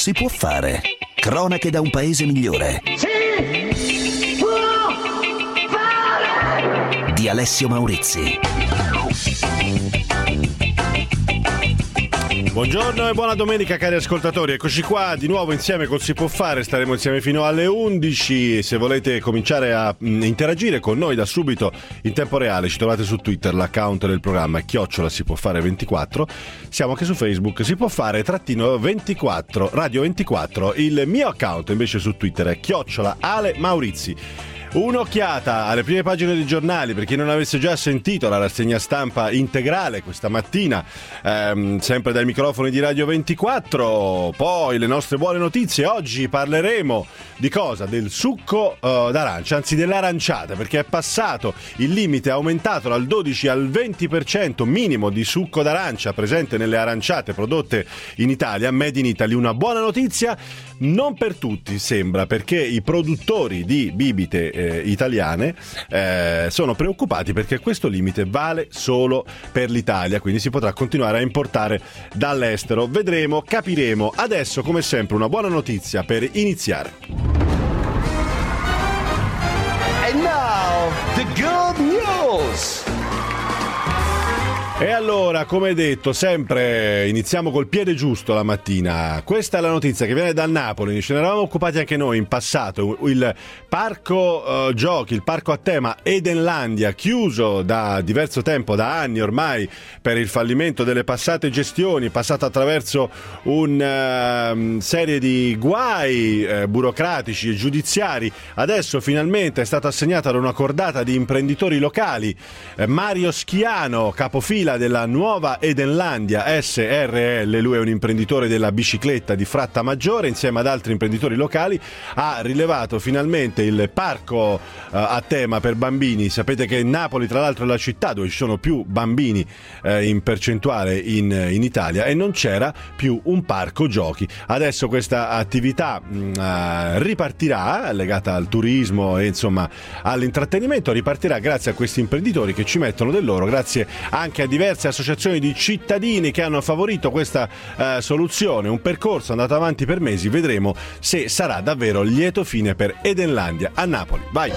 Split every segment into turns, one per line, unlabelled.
si può fare. Cronache da un paese migliore.
Si può fare!
Di Alessio Maurizi.
Buongiorno e buona domenica cari ascoltatori, eccoci qua di nuovo insieme col Si Può Fare, staremo insieme fino alle 11, se volete cominciare a interagire con noi da subito in tempo reale ci trovate su Twitter, l'account del programma è @SiPuoFare24, siamo anche su Facebook, Si Può Fare _24, Radio 24, il mio account invece su Twitter è @Ale Maurizi. Un'occhiata alle prime pagine dei giornali per chi non avesse già sentito la rassegna stampa integrale questa mattina, sempre dai microfoni di Radio 24. Poi le nostre buone notizie. Oggi parleremo di cosa? Del succo d'arancia, anzi dell'aranciata, perché è passato il limite, è aumentato dal 12 al 20% minimo di succo d'arancia presente nelle aranciate prodotte in Italia, made in Italy. Una buona notizia, non per tutti sembra, perché i produttori di bibite italiane sono preoccupati perché questo limite vale solo per l'Italia, quindi si potrà continuare a importare dall'estero. Vedremo, capiremo. Adesso come sempre una buona notizia per iniziare.
And now, the good news!
E allora, come detto, sempre iniziamo col piede giusto la mattina. Questa è la notizia che viene da Napoli, ce ne eravamo occupati anche noi in passato. Il parco giochi, il parco a tema Edenlandia, chiuso da diverso tempo, da anni ormai, per il fallimento delle passate gestioni, passato attraverso una serie di guai burocratici e giudiziari. Adesso finalmente è stata assegnata da una cordata di imprenditori locali. Mario Schiano, capofila della nuova Edenlandia SRL, lui è un imprenditore della bicicletta di Frattamaggiore, insieme ad altri imprenditori locali ha rilevato finalmente il parco a tema per bambini. Sapete che Napoli tra l'altro è la città dove ci sono più bambini in percentuale in Italia, e non c'era più un parco giochi. Adesso questa attività ripartirà, legata al turismo e insomma all'intrattenimento, ripartirà grazie a questi imprenditori che ci mettono del loro, grazie anche a diverse associazioni di cittadini che hanno favorito questa soluzione. Un percorso andato avanti per mesi, vedremo se sarà davvero lieto fine per Edenlandia a Napoli. Vai!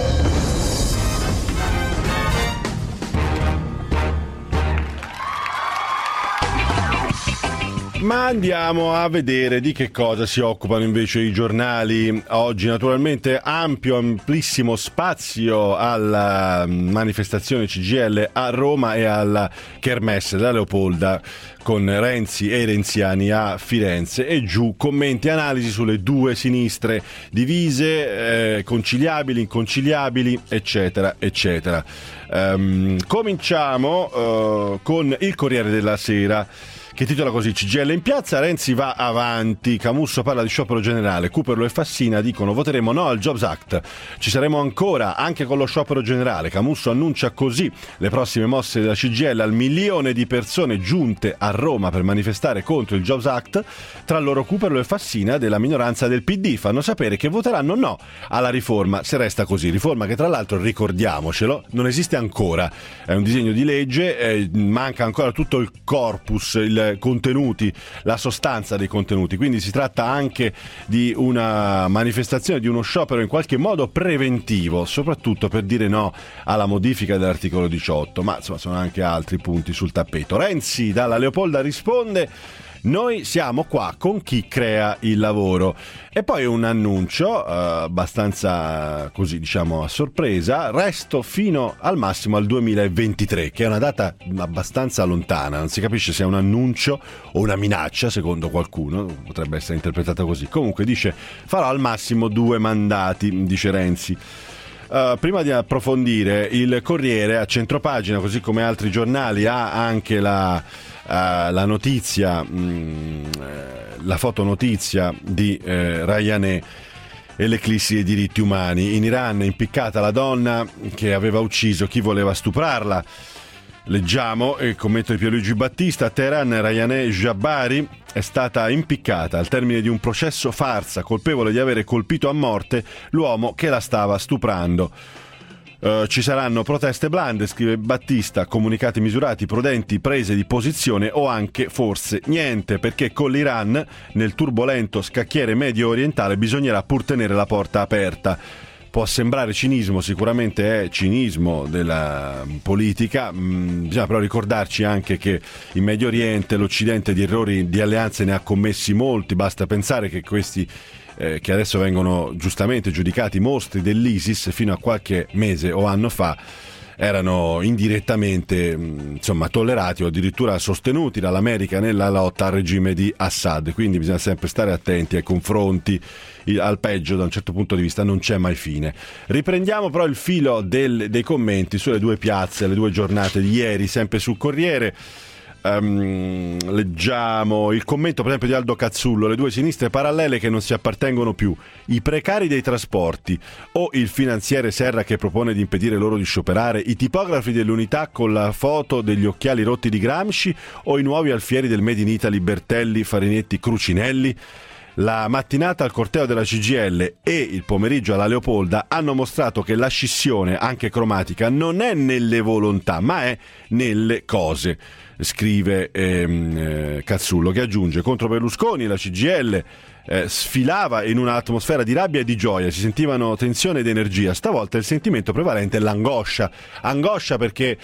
Ma andiamo a vedere di che cosa si occupano invece i giornali. Oggi naturalmente amplissimo spazio alla manifestazione CGIL a Roma e alla Kermesse della Leopolda, con Renzi e i renziani a Firenze e giù, commenti e analisi sulle due sinistre divise, conciliabili, inconciliabili, eccetera, eccetera. Cominciamo con il Corriere della Sera, che titola così: CGIL in piazza, Renzi va avanti, Camusso parla di sciopero generale, Cooperlo e Fassina dicono voteremo no al Jobs Act, ci saremo ancora anche con lo sciopero generale. Camusso annuncia così le prossime mosse della CGIL al 1 milione di persone giunte a Roma per manifestare contro il Jobs Act, tra loro Cooperlo e Fassina della minoranza del PD fanno sapere che voteranno no alla riforma se resta così, riforma che tra l'altro, ricordiamocelo, non esiste ancora, è un disegno di legge, manca ancora tutto il corpus, il contenuti, la sostanza dei contenuti, quindi si tratta anche di una manifestazione, di uno sciopero in qualche modo preventivo, soprattutto per dire no alla modifica dell'articolo 18, ma insomma sono anche altri punti sul tappeto. Renzi dalla Leopolda risponde: noi siamo qua con chi crea il lavoro. E poi un annuncio abbastanza così, diciamo, a sorpresa: resto fino al massimo al 2023, che è una data abbastanza lontana, non si capisce se è un annuncio o una minaccia, secondo qualcuno potrebbe essere interpretata così. Comunque dice farò al massimo 2 mandati, dice Renzi. Prima di approfondire, il Corriere a centropagina, così come altri giornali, ha anche la notizia, la fotonotizia di Ryanair e l'eclissi dei diritti umani. In Iran è impiccata la donna che aveva ucciso chi voleva stuprarla. Leggiamo, e commento di Pierluigi Battista: a Teheran Ryanair Jabari è stata impiccata al termine di un processo farsa, colpevole di avere colpito a morte l'uomo che la stava stuprando. Ci saranno proteste blande, scrive Battista, comunicati misurati, prudenti, prese di posizione o anche forse niente, perché con l'Iran nel turbolento scacchiere medio orientale bisognerà pur tenere la porta aperta. Può sembrare cinismo, sicuramente è cinismo della politica, bisogna però ricordarci anche che in Medio Oriente l'Occidente di errori di alleanze ne ha commessi molti, basta pensare che questi che adesso vengono giustamente giudicati mostri dell'ISIS fino a qualche mese o anno fa erano indirettamente tollerati o addirittura sostenuti dall'America nella lotta al regime di Assad, quindi bisogna sempre stare attenti ai confronti, al peggio da un certo punto di vista non c'è mai fine. Riprendiamo però il filo dei commenti sulle due piazze, le due giornate di ieri, sempre sul Corriere. Leggiamo il commento per esempio di Aldo Cazzullo: le due sinistre parallele che non si appartengono più, i precari dei trasporti o il finanziere Serra che propone di impedire loro di scioperare, i tipografi dell'Unità con la foto degli occhiali rotti di Gramsci o i nuovi alfieri del Made in Italy Bertelli, Farinetti, Crucinelli. La mattinata al corteo della CGIL e il pomeriggio alla Leopolda hanno mostrato che la scissione, anche cromatica, non è nelle volontà ma è nelle cose, scrive Cazzullo, che aggiunge: contro Berlusconi la CGIL sfilava in un'atmosfera di rabbia e di gioia, si sentivano tensione ed energia. Stavolta il sentimento prevalente è l'angoscia perché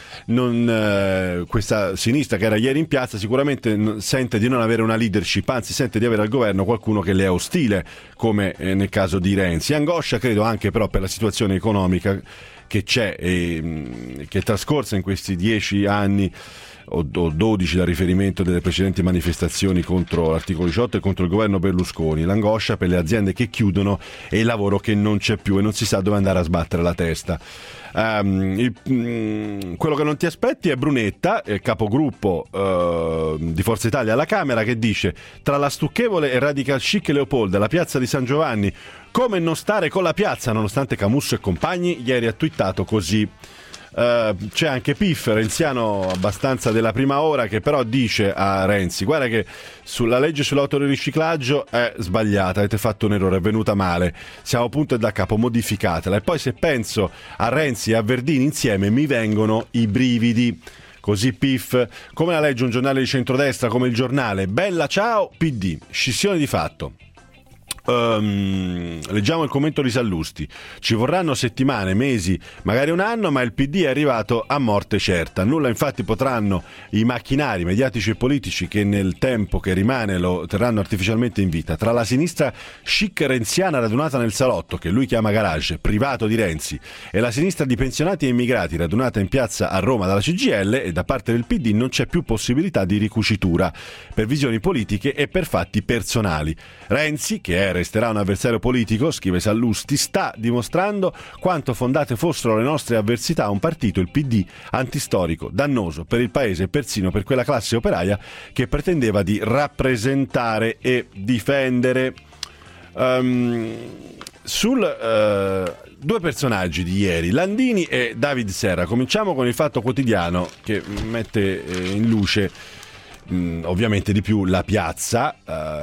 questa sinistra che era ieri in piazza sicuramente sente di non avere una leadership, anzi sente di avere al governo qualcuno che le è ostile, come nel caso di Renzi. Angoscia credo anche però per la situazione economica che c'è e che è trascorsa in questi 10 anni o 12 da riferimento delle precedenti manifestazioni contro l'articolo 18 e contro il governo Berlusconi, l'angoscia per le aziende che chiudono e il lavoro che non c'è più e non si sa dove andare a sbattere la testa. Quello che non ti aspetti è Brunetta, capogruppo di Forza Italia alla Camera, che dice: tra la stucchevole e radical chic Leopolda, la piazza di San Giovanni, come non stare con la piazza nonostante Camusso e compagni. Ieri ha twittato così. C'è anche Piff, renziano abbastanza della prima ora, che però dice a Renzi: guarda che sulla legge sull'autoriciclaggio è sbagliata, avete fatto un errore, è venuta male, siamo punto e da capo, modificatela. E poi se penso a Renzi e a Verdini insieme mi vengono i brividi. Così Piff: come la legge un giornale di centrodestra come Il Giornale, bella ciao PD, scissione di fatto. Leggiamo il commento di Sallusti: ci vorranno settimane, mesi, magari un anno, ma il PD è arrivato a morte certa. Nulla infatti potranno i macchinari mediatici e politici che nel tempo che rimane lo terranno artificialmente in vita. Tra la sinistra chic renziana radunata nel salotto, che lui chiama garage, privato di Renzi, e la sinistra di pensionati e immigrati radunata in piazza a Roma dalla CGIL, e da parte del PD non c'è più possibilità di ricucitura per visioni politiche e per fatti personali. Renzi, che resterà un avversario politico, scrive Sallusti, sta dimostrando quanto fondate fossero le nostre avversità a un partito, il PD, antistorico, dannoso per il paese e persino per quella classe operaia che pretendeva di rappresentare e difendere. Due personaggi di ieri, Landini e David Serra. Cominciamo con il Fatto Quotidiano, che mette in luce ovviamente di più la piazza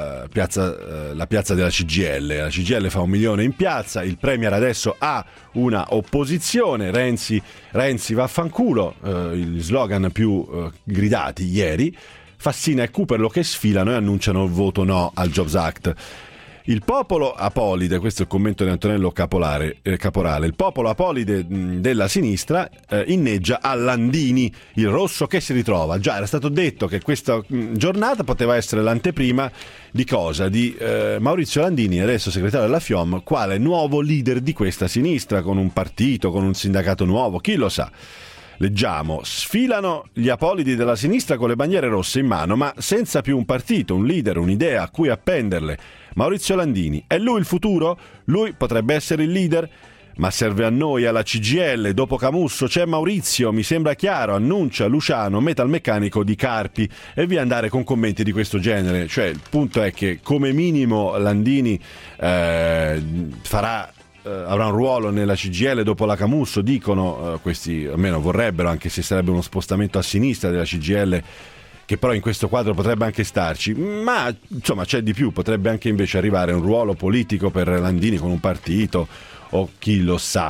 della CGIL. La CGIL fa 1 milione in piazza, il Premier adesso ha una opposizione, Renzi vaffanculo, gli slogan più gridati ieri, Fassina e Cooperlo che sfilano e annunciano il voto no al Jobs Act. Il popolo apolide, questo è il commento di Antonello Caporale, il popolo apolide della sinistra inneggia a Landini, il rosso che si ritrova. Già era stato detto che questa giornata poteva essere l'anteprima di cosa? Di Maurizio Landini, adesso segretario della FIOM, quale nuovo leader di questa sinistra, con un partito, con un sindacato nuovo, chi lo sa. Leggiamo: sfilano gli apolidi della sinistra con le bandiere rosse in mano, ma senza più un partito, un leader, un'idea a cui appenderle. Maurizio Landini, è lui il futuro? Lui potrebbe essere il leader? Ma serve a noi, alla CGIL, dopo Camusso c'è Maurizio, mi sembra chiaro, annuncia Luciano, metalmeccanico di Carpi, e via andare con commenti di questo genere. Cioè il punto è che come minimo Landini avrà un ruolo nella CGIL dopo la Camusso, dicono questi, almeno vorrebbero, anche se sarebbe uno spostamento a sinistra della CGIL, che però in questo quadro potrebbe anche starci, ma insomma c'è di più, potrebbe anche invece arrivare un ruolo politico per Landini con un partito o chi lo sa.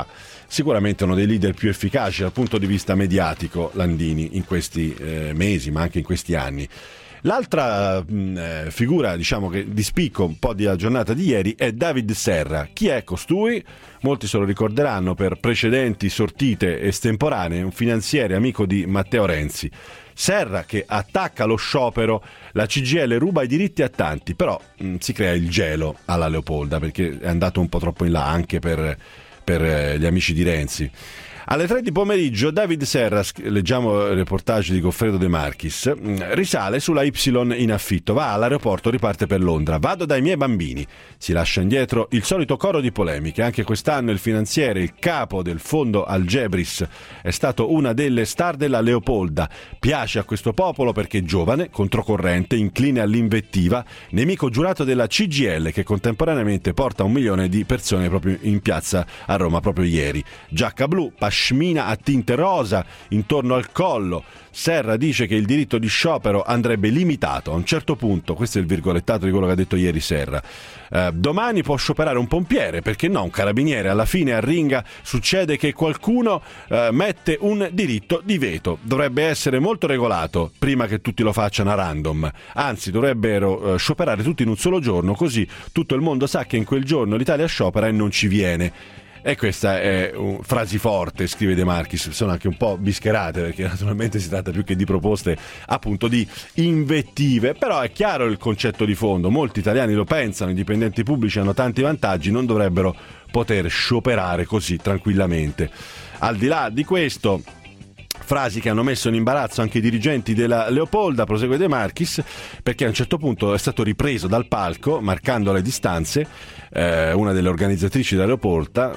sicuramente uno dei leader più efficaci dal punto di vista mediatico, Landini, in questi mesi, ma anche in questi anni. L'altra figura, diciamo, che di spicco un po' della giornata di ieri è David Serra. Chi è costui? Molti se lo ricorderanno per precedenti sortite estemporanee, un finanziere amico di Matteo Renzi. Serra che attacca lo sciopero, la CGIL ruba i diritti a tanti, però si crea il gelo alla Leopolda, perché è andato un po' troppo in là anche per gli amici di Renzi. Alle 3 di pomeriggio David Serra, leggiamo il reportage di Goffredo De Marchis, risale sulla Y in affitto, va all'aeroporto, riparte per Londra. Vado dai miei bambini. Si lascia indietro il solito coro di polemiche. Anche quest'anno il finanziere, il capo del fondo Algebris, è stato una delle star della Leopolda. Piace a questo popolo perché giovane, controcorrente, incline all'invettiva, nemico giurato della CGIL che contemporaneamente porta 1 milione di persone proprio in piazza a Roma proprio ieri. Giacca blu, pashmina a tinte rosa intorno al collo. Serra dice che il diritto di sciopero andrebbe limitato a un certo punto, questo è il virgolettato di quello che ha detto ieri Serra. Domani può scioperare un pompiere, perché no un carabiniere, alla fine a Ringa succede che qualcuno mette un diritto di veto, dovrebbe essere molto regolato prima che tutti lo facciano a random, anzi dovrebbero scioperare tutti in un solo giorno, così tutto il mondo sa che in quel giorno l'Italia sciopera e non ci viene. E questa è frasi forte, scrive De Marchis, sono anche un po' bischerate perché naturalmente si tratta più che di proposte appunto di invettive, però è chiaro il concetto di fondo, molti italiani lo pensano, i dipendenti pubblici hanno tanti vantaggi, non dovrebbero poter scioperare così tranquillamente. Al di là di questo, frasi che hanno messo in imbarazzo anche i dirigenti della Leopolda, prosegue De Marchis, perché a un certo punto è stato ripreso dal palco, marcando le distanze, una delle organizzatrici della Leopolda,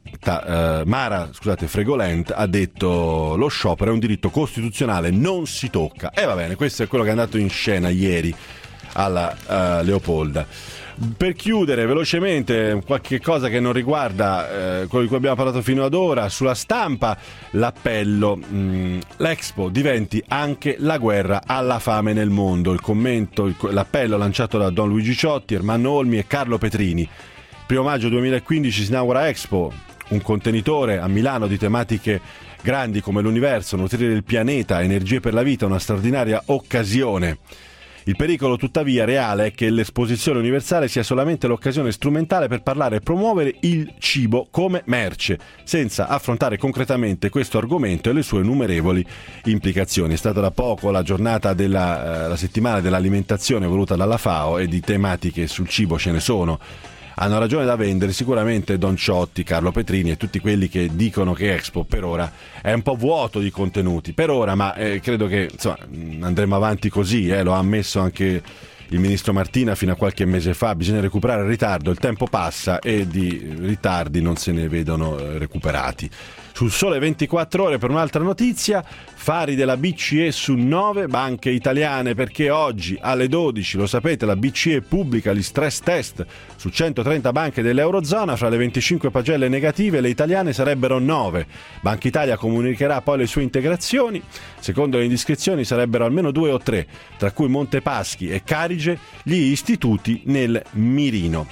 Mara Fregolent, ha detto: lo sciopero è un diritto costituzionale, non si tocca. E va bene, questo è quello che è andato in scena ieri alla Leopolda. Per chiudere velocemente qualche cosa che non riguarda quello di cui abbiamo parlato fino ad ora, sulla stampa l'appello, l'Expo diventi anche la guerra alla fame nel mondo, il commento, l'appello lanciato da Don Luigi Ciotti, Ermanno Olmi e Carlo Petrini. 1 maggio 2015 si inaugura Expo, un contenitore a Milano di tematiche grandi come l'universo, nutrire il pianeta, energie per la vita, una straordinaria occasione. Il pericolo tuttavia reale è che l'esposizione universale sia solamente l'occasione strumentale per parlare e promuovere il cibo come merce, senza affrontare concretamente questo argomento e le sue innumerevoli implicazioni. È stata da poco la giornata la settimana dell'alimentazione voluta dalla FAO e di tematiche sul cibo ce ne sono. Hanno ragione da vendere sicuramente Don Ciotti, Carlo Petrini e tutti quelli che dicono che Expo per ora è un po' vuoto di contenuti, per ora, ma credo che insomma andremo avanti così, lo ha ammesso anche il ministro Martina fino a qualche mese fa. Bisogna recuperare il ritardo, il tempo passa e di ritardi non se ne vedono recuperati. Sul Sole 24 Ore per un'altra notizia, fari della BCE su 9 banche italiane, perché oggi alle 12, lo sapete, la BCE pubblica gli stress test su 130 banche dell'Eurozona. Fra le 25 pagelle negative le italiane sarebbero 9. Banca Italia comunicherà poi le sue integrazioni. Secondo le indiscrezioni sarebbero almeno 2 o 3, tra cui Montepaschi e Carige, gli istituti nel mirino.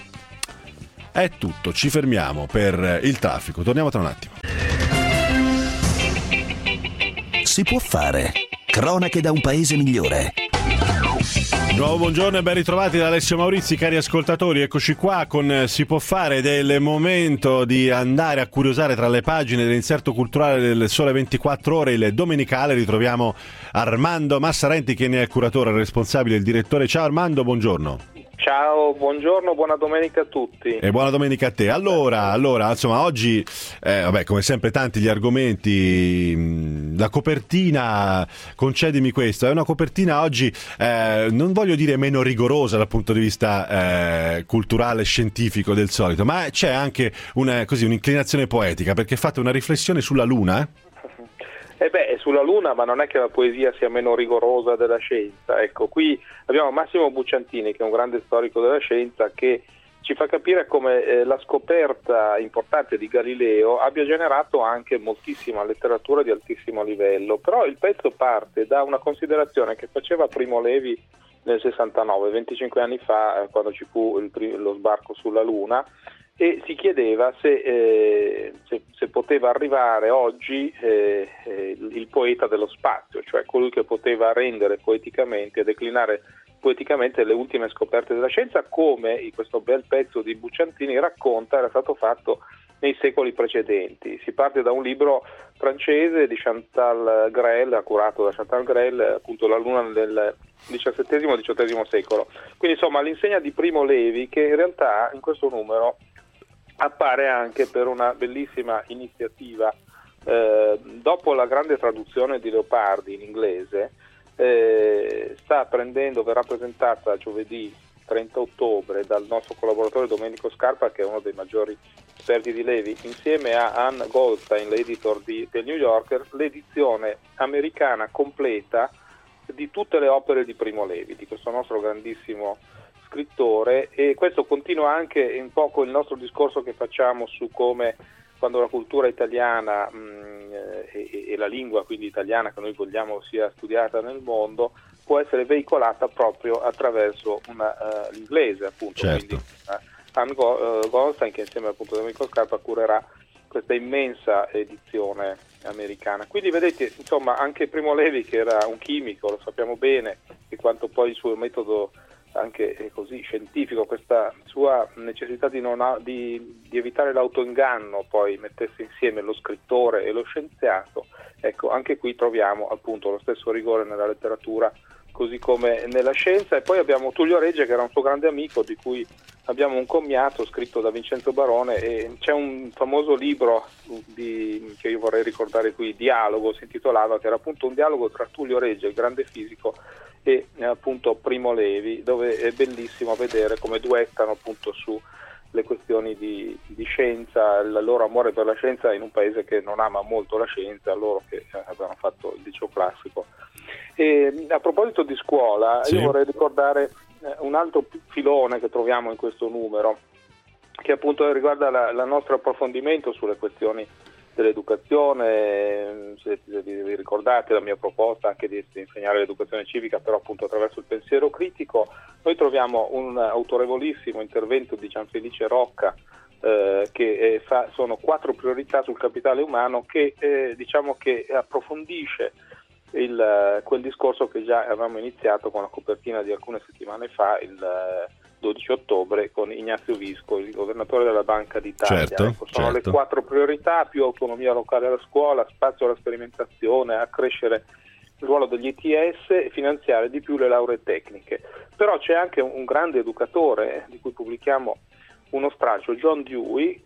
È tutto, ci fermiamo per il traffico, torniamo tra un attimo.
Si può fare. Cronache da un paese migliore.
Nuovo buongiorno e ben ritrovati da Alessio Maurizi, cari ascoltatori. Eccoci qua con Si può fare, ed è il momento di andare a curiosare tra le pagine dell'inserto culturale del Sole 24 Ore, il domenicale. Ritroviamo Armando Massarenti, che ne è il curatore, il responsabile, il direttore. Ciao Armando, buongiorno.
Ciao, buongiorno, buona domenica a tutti.
E buona domenica a te. Allora, insomma, oggi, come sempre tanti gli argomenti, la copertina, concedimi questo, è una copertina oggi, non voglio dire meno rigorosa dal punto di vista culturale e scientifico del solito, ma c'è anche un'inclinazione poetica, perché fate una riflessione sulla Luna,
sulla Luna, ma non è che la poesia sia meno rigorosa della scienza. Ecco, qui abbiamo Massimo Bucciantini, che è un grande storico della scienza, che ci fa capire come la scoperta importante di Galileo abbia generato anche moltissima letteratura di altissimo livello. Però il pezzo parte da una considerazione che faceva Primo Levi nel 69, 25 anni fa, quando ci fu lo sbarco sulla Luna, e si chiedeva se poteva arrivare oggi il poeta dello spazio, cioè colui che poteva rendere poeticamente e declinare poeticamente le ultime scoperte della scienza, come questo bel pezzo di Bucciantini racconta era stato fatto nei secoli precedenti. Si parte da un libro francese di Chantal Grel, curato da Chantal Grel, appunto La Luna del XVII-XVIII secolo. Quindi insomma l'insegna di Primo Levi, che in realtà in questo numero appare anche per una bellissima iniziativa. Dopo la grande traduzione di Leopardi in inglese, verrà presentata giovedì 30 ottobre dal nostro collaboratore Domenico Scarpa, che è uno dei maggiori esperti di Levi, insieme a Ann Goldstein, l'editor del New Yorker, l'edizione americana completa di tutte le opere di Primo Levi, di questo nostro grandissimo scrittore. E questo continua anche un poco il nostro discorso che facciamo su come, quando la cultura italiana e la lingua quindi italiana che noi vogliamo sia studiata nel mondo, può essere veicolata proprio attraverso l'inglese, appunto.
Certo.
Quindi Ann Goldstein, che insieme appunto a Domenico Scarpa curerà questa immensa edizione americana. Quindi vedete, insomma, anche Primo Levi, che era un chimico, lo sappiamo bene, e quanto poi il suo metodo anche così scientifico, questa sua necessità di evitare l'autoinganno, poi mettesse insieme lo scrittore e lo scienziato, ecco, anche qui troviamo appunto lo stesso rigore nella letteratura così come nella scienza. E poi abbiamo Tullio Regge, che era un suo grande amico, di cui abbiamo un commiato scritto da Vincenzo Barone, e c'è un famoso libro che io vorrei ricordare qui, Dialogo si intitolava, che era appunto un dialogo tra Tullio Regge, il grande fisico, e appunto Primo Levi, dove è bellissimo vedere come duettano appunto su le questioni di scienza, il loro amore per la scienza in un paese che non ama molto la scienza, loro che avevano fatto il liceo classico. E a proposito di scuola,
sì,
io vorrei ricordare un altro filone che troviamo in questo numero, che appunto riguarda il nostro approfondimento sulle questioni dell'educazione. Se vi ricordate la mia proposta anche di insegnare l'educazione civica, però appunto attraverso il pensiero critico, noi troviamo un autorevolissimo intervento di Gianfelice Rocca, che sono 4 priorità sul capitale umano, che diciamo che approfondisce quel discorso che già avevamo iniziato con la copertina di alcune settimane fa, il 12 ottobre, con Ignazio Visco, il governatore della Banca d'Italia.
Certo,
ecco, sono
certo.
le 4 priorità: più autonomia locale alla scuola, spazio alla sperimentazione, accrescere il ruolo degli ITS e finanziare di più le lauree tecniche. Però c'è anche un grande educatore, di cui pubblichiamo uno stralcio, John Dewey,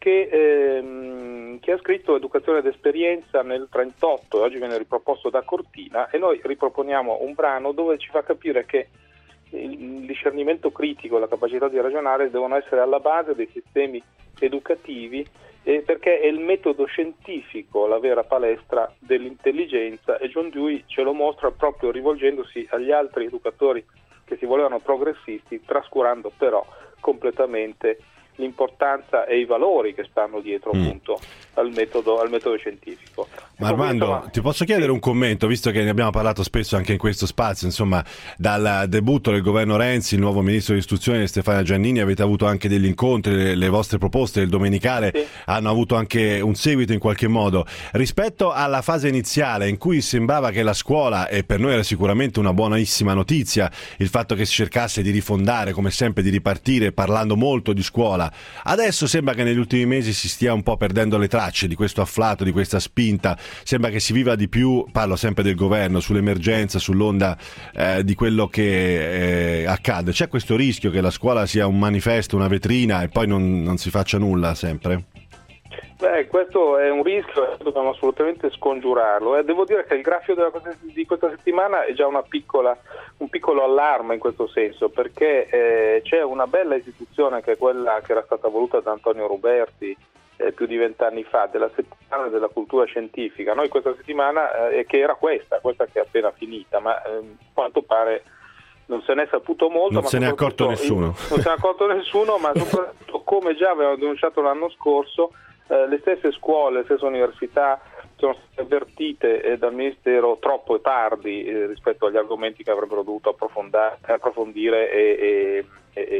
che ha scritto Educazione ed esperienza nel 1938 e oggi viene riproposto da Cortina, e noi riproponiamo un brano dove ci fa capire che il discernimento critico e la capacità di ragionare devono essere alla base dei sistemi educativi, perché è il metodo scientifico la vera palestra dell'intelligenza, e John Dewey ce lo mostra proprio rivolgendosi agli altri educatori che si volevano progressisti, trascurando però completamente l'importanza e i valori che stanno dietro appunto al metodo scientifico.
Ma Armando, ti posso chiedere un commento, visto che ne abbiamo parlato spesso anche in questo spazio, insomma, dal debutto del governo Renzi, il nuovo ministro dell'istruzione Stefania Giannini, avete avuto anche degli incontri, le vostre proposte del Domenicale hanno avuto anche un seguito in qualche modo. Rispetto alla fase iniziale in cui sembrava che la scuola, e per noi era sicuramente una buonissima notizia il fatto che si cercasse di rifondare, come sempre di ripartire parlando molto di scuola, adesso sembra che negli ultimi mesi si stia un po' perdendo le tracce di questo afflato, di questa spinta. Sembra che si viva di più, parlo sempre del governo, sull'emergenza, sull'onda di quello che accade. C'è questo rischio che la scuola sia un manifesto, una vetrina, e poi non si faccia nulla sempre?
Beh, questo è un rischio e dobbiamo assolutamente scongiurarlo. Devo dire che il graffio di questa settimana è già un piccolo allarme in questo senso, perché c'è una bella istituzione che è quella che era stata voluta da Antonio Ruberti più di 20 anni fa, della settimana della cultura scientifica. Noi questa settimana, che era questa che è appena finita, ma a quanto pare non se ne è saputo molto.
Non se ne è accorto nessuno.
Non se ne è accorto nessuno, ma soprattutto, come già avevamo denunciato l'anno scorso, le stesse scuole, le stesse università sono state avvertite dal Ministero troppo rispetto agli argomenti che avrebbero dovuto approfondire e affrontare.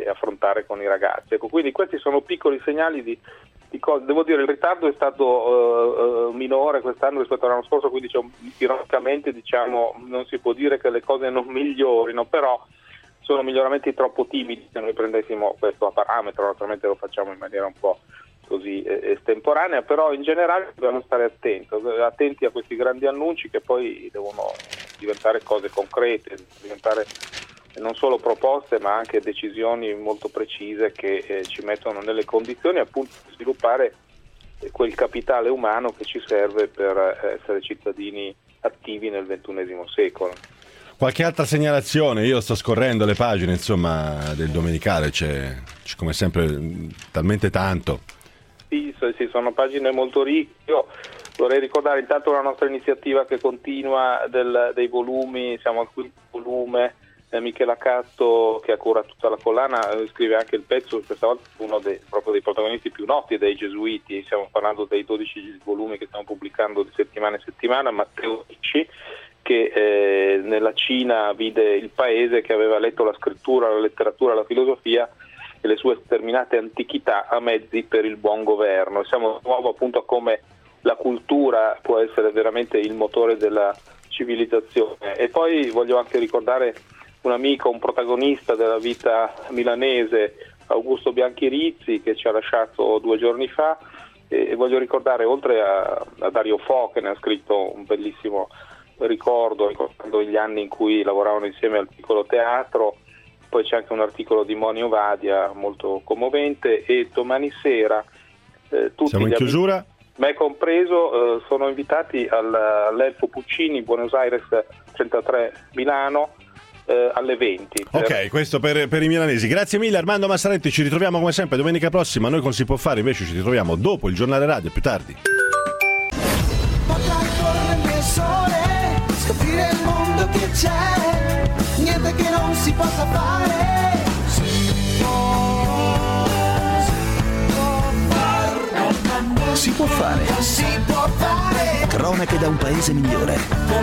affrontare con i ragazzi. Ecco, quindi questi sono piccoli segnali di cose. Devo dire, il ritardo è stato minore quest'anno rispetto all'anno scorso, quindi ironicamente non si può dire che le cose non migliorino, però sono miglioramenti troppo timidi se noi prendessimo questo a parametro. Naturalmente lo facciamo in maniera un po' così estemporanea, però in generale dobbiamo stare attenti a questi grandi annunci che poi devono diventare cose concrete, diventare non solo proposte ma anche decisioni molto precise che ci mettono nelle condizioni appunto di sviluppare quel capitale umano che ci serve per essere cittadini attivi nel XXI secolo.
Qualche altra segnalazione? Io sto scorrendo le pagine, insomma, del Domenicale, c'è come sempre talmente tanto.
Sì, sono pagine molto ricche. Io vorrei ricordare intanto la nostra iniziativa che continua dei volumi, siamo al quinto volume. Michela Catto, che ha curato tutta la collana, scrive anche il pezzo, questa volta uno proprio dei protagonisti più noti dei Gesuiti. Stiamo parlando dei 12 volumi che stiamo pubblicando di settimana in settimana. Matteo Ricci, che nella Cina vide il paese, che aveva letto la scrittura, la letteratura, la filosofia e le sue sterminate antichità a mezzi per il buon governo. Siamo di nuovo appunto a come la cultura può essere veramente il motore della civilizzazione. E poi voglio anche ricordare un amico, un protagonista della vita milanese, Augusto Bianchi-Rizzi, che ci ha lasciato 2 giorni fa, e voglio ricordare, oltre a Dario Fo, che ne ha scritto un bellissimo ricordo, ricordando gli anni in cui lavoravano insieme al Piccolo Teatro. Poi c'è anche un articolo di Moni Ovadia molto commovente, e domani sera tutti
siamo in chiusura,
me compreso, sono invitati all'Elfo Puccini, Buenos Aires 33 Milano, alle 20.
Ok, questo per i milanesi. Grazie mille Armando Massaretti, ci ritroviamo come sempre domenica prossima. Noi con Si Può Fare invece ci ritroviamo dopo il giornale radio, più tardi.
Scoprire il mondo che c'è, niente che non si possa fare.
Si può fare.
Si può fare.
Cronache da un paese migliore.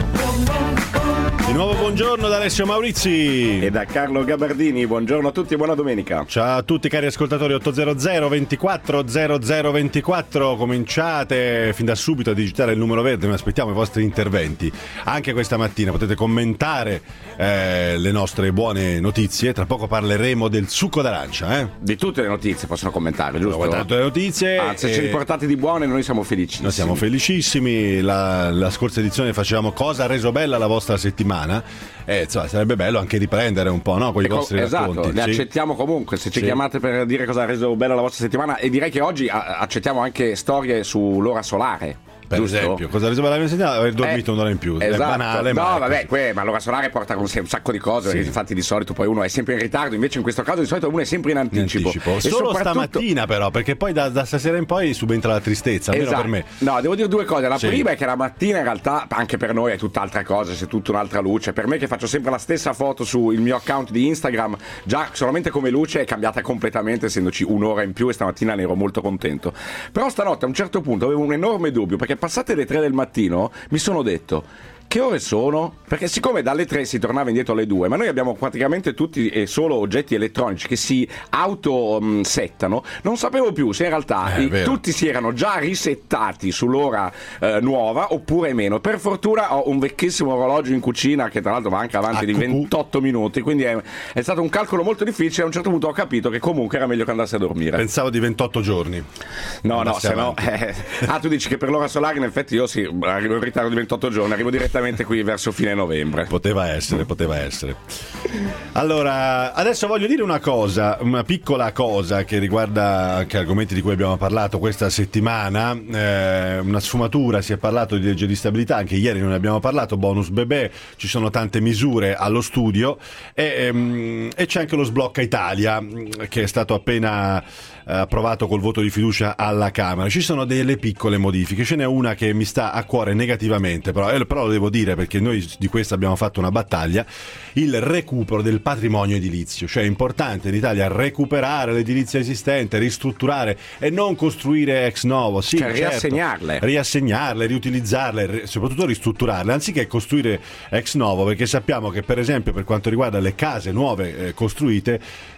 Di nuovo buongiorno da Alessio Maurizi
e da Carlo Gabardini. Buongiorno a tutti e buona domenica.
Ciao a tutti cari ascoltatori. 800 24 0024. Cominciate fin da subito a digitare il numero verde. Noi aspettiamo i vostri interventi anche questa mattina. Potete commentare le nostre buone notizie. Tra poco parleremo del succo d'arancia,
Di tutte le notizie possono commentare, giusto?
Tutte le notizie.
Se ce li portate di buone noi siamo felicissimi.
Noi siamo felicissimi. La scorsa edizione facevamo cosa ha reso bella la vostra settimana. Insomma, sarebbe bello anche riprendere un po', no, con i vostri racconti.
Esatto, le accettiamo comunque se ci chiamate per dire cosa ha reso bella la vostra settimana, e direi che oggi accettiamo anche storie sull'ora solare.
Per
giusto?
esempio, cosa ha reso bella la mia settimana? Aver dormito un'ora in più.
Esatto.
È banale,
no,
ma
vabbè, ma l'ora solare porta con sé un sacco di cose, perché infatti di solito poi uno è sempre in ritardo, invece in questo caso di solito uno è sempre in anticipo.
E solo stamattina però, perché poi da stasera in poi subentra la tristezza, almeno per me.
No, devo dire due cose. La prima è che la mattina in realtà anche per noi è tutt'altra cosa, c'è tutta un'altra luce. Per me, che faccio sempre la stessa foto sul mio account di Instagram, già solamente come luce è cambiata completamente, essendoci un'ora in più, e stamattina ne ero molto contento. Però stanotte a un certo punto avevo un enorme dubbio, perché passate le 3 del mattino mi sono detto: che ore sono? Perché siccome dalle 3 si tornava indietro alle 2, ma noi abbiamo praticamente tutti solo oggetti elettronici che si autosettano, non sapevo più se in realtà tutti si erano già risettati sull'ora nuova oppure meno. Per fortuna ho un vecchissimo orologio in cucina che tra l'altro va anche avanti di 28 minuti, quindi è stato un calcolo molto difficile. A un certo punto ho capito che comunque era meglio che andassi a dormire.
Pensavo di 28 giorni.
No, se no tu dici che per l'ora solare in effetti io arrivo in ritardo di 28 giorni, arrivo direttamente qui verso fine novembre.
Poteva essere. Allora, adesso voglio dire una cosa, una piccola cosa che riguarda anche argomenti di cui abbiamo parlato questa settimana. Una sfumatura, si è parlato di legge di stabilità, anche ieri non ne abbiamo parlato, bonus bebè, ci sono tante misure allo studio, e c'è anche lo sblocca Italia che è stato appena approvato col voto di fiducia alla Camera. Ci sono delle piccole modifiche, ce n'è una che mi sta a cuore negativamente, però lo devo dire perché noi di questo abbiamo fatto una battaglia: il recupero del patrimonio edilizio. Cioè è importante in Italia recuperare l'edilizia esistente, ristrutturare e non costruire ex novo, riassegnarle, riutilizzarle, soprattutto ristrutturarle, anziché costruire ex novo, perché sappiamo che per esempio per quanto riguarda le case nuove costruite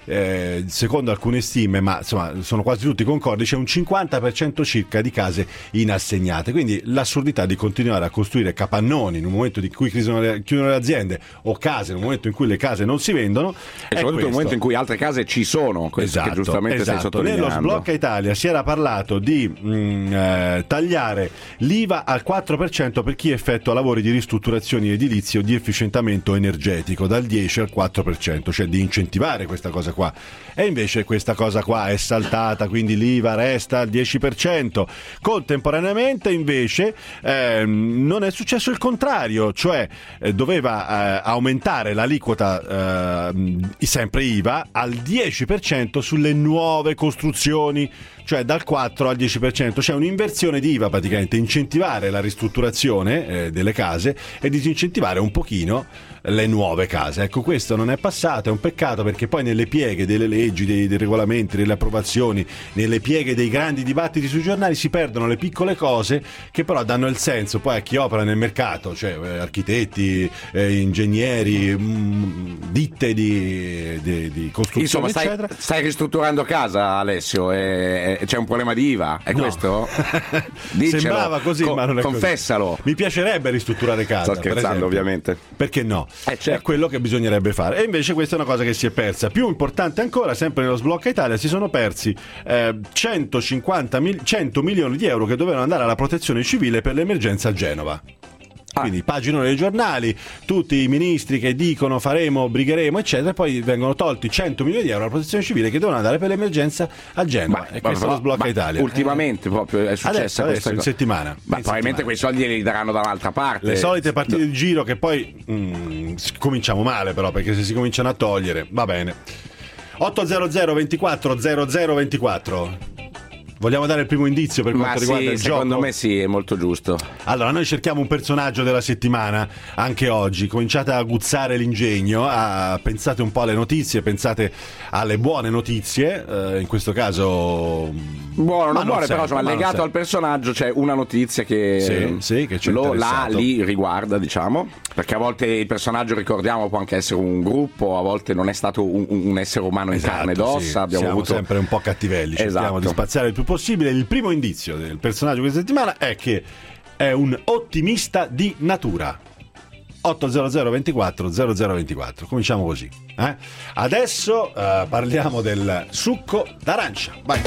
secondo alcune stime, ma insomma sono quasi tutti concordi, c'è un 50% circa di case inassegnate. Quindi l'assurdità di continuare a costruire capannoni in un momento in cui chiudono le aziende, o case in un momento in cui le case non si vendono,
e soprattutto in un momento in cui altre case ci sono, questo che giustamente stai sottolineando.
Nello Sblocca Italia si era parlato di tagliare l'IVA al 4% per chi effettua lavori di ristrutturazioni edilizie o di efficientamento energetico, dal 10 al 4%, cioè di incentivare questa cosa qua. E invece questa cosa qua è saltata, quindi l'IVA resta al 10%. Contemporaneamente invece non è successo il contrario, cioè doveva aumentare l'aliquota sempre IVA al 10% sulle nuove costruzioni, cioè dal 4 al 10%. C'è un'inversione di IVA, praticamente incentivare la ristrutturazione delle case e disincentivare un pochino le nuove case. Ecco, questo non è passato, è un peccato, perché poi nelle pieghe delle leggi, dei regolamenti, delle approvazioni, nelle pieghe dei grandi dibattiti sui giornali si perdono le piccole cose che però danno il senso poi a chi opera nel mercato, cioè architetti, ingegneri, ditte di costruzione.
Insomma,
eccetera.
Stai ristrutturando casa, Alessio, c'è un problema di IVA, è questo? Diccelo,
sembrava così, ma non è
confessalo.
così. Mi piacerebbe ristrutturare casa.
Sto scherzando, ovviamente.
Perché no?
Certo.
È quello che bisognerebbe fare. E invece questa è una cosa che si è persa. Più importante ancora, sempre nello Sblocca Italia si sono persi 100 milioni di euro che dovevano andare alla protezione civile per l'emergenza a Genova. Quindi paginano nei giornali tutti i ministri che dicono faremo, brigheremo eccetera, e poi vengono tolti 100 milioni di euro alla protezione civile che devono andare per l'emergenza a Genova. E questo è lo Sblocca Italia.
Ultimamente proprio è successa
adesso in settimana.
Ma probabilmente quei soldi li daranno da un'altra parte.
Le solite partite di giro che poi cominciamo male, però, perché se si cominciano a togliere va bene. 800 24 00 24. Vogliamo dare il primo indizio per quanto riguarda il gioco?
Secondo me sì, è molto giusto.
Allora, noi cerchiamo un personaggio della settimana anche oggi. Cominciate a aguzzare l'ingegno, pensate un po' alle notizie, pensate alle buone notizie, in questo caso
buono, non buone, però insomma, legato al personaggio c'è una notizia che
che ci è
li riguarda, diciamo, perché a volte il personaggio, ricordiamo, può anche essere un gruppo, a volte non è stato un essere umano in carne ed ossa. Abbiamo
siamo
avuto
sempre un po' cattivelli, cerchiamo di spaziare il più possibile. Il primo indizio del personaggio questa settimana è che è un ottimista di natura. 800 24 00 24. Cominciamo così. Adesso parliamo del succo d'arancia. Vai.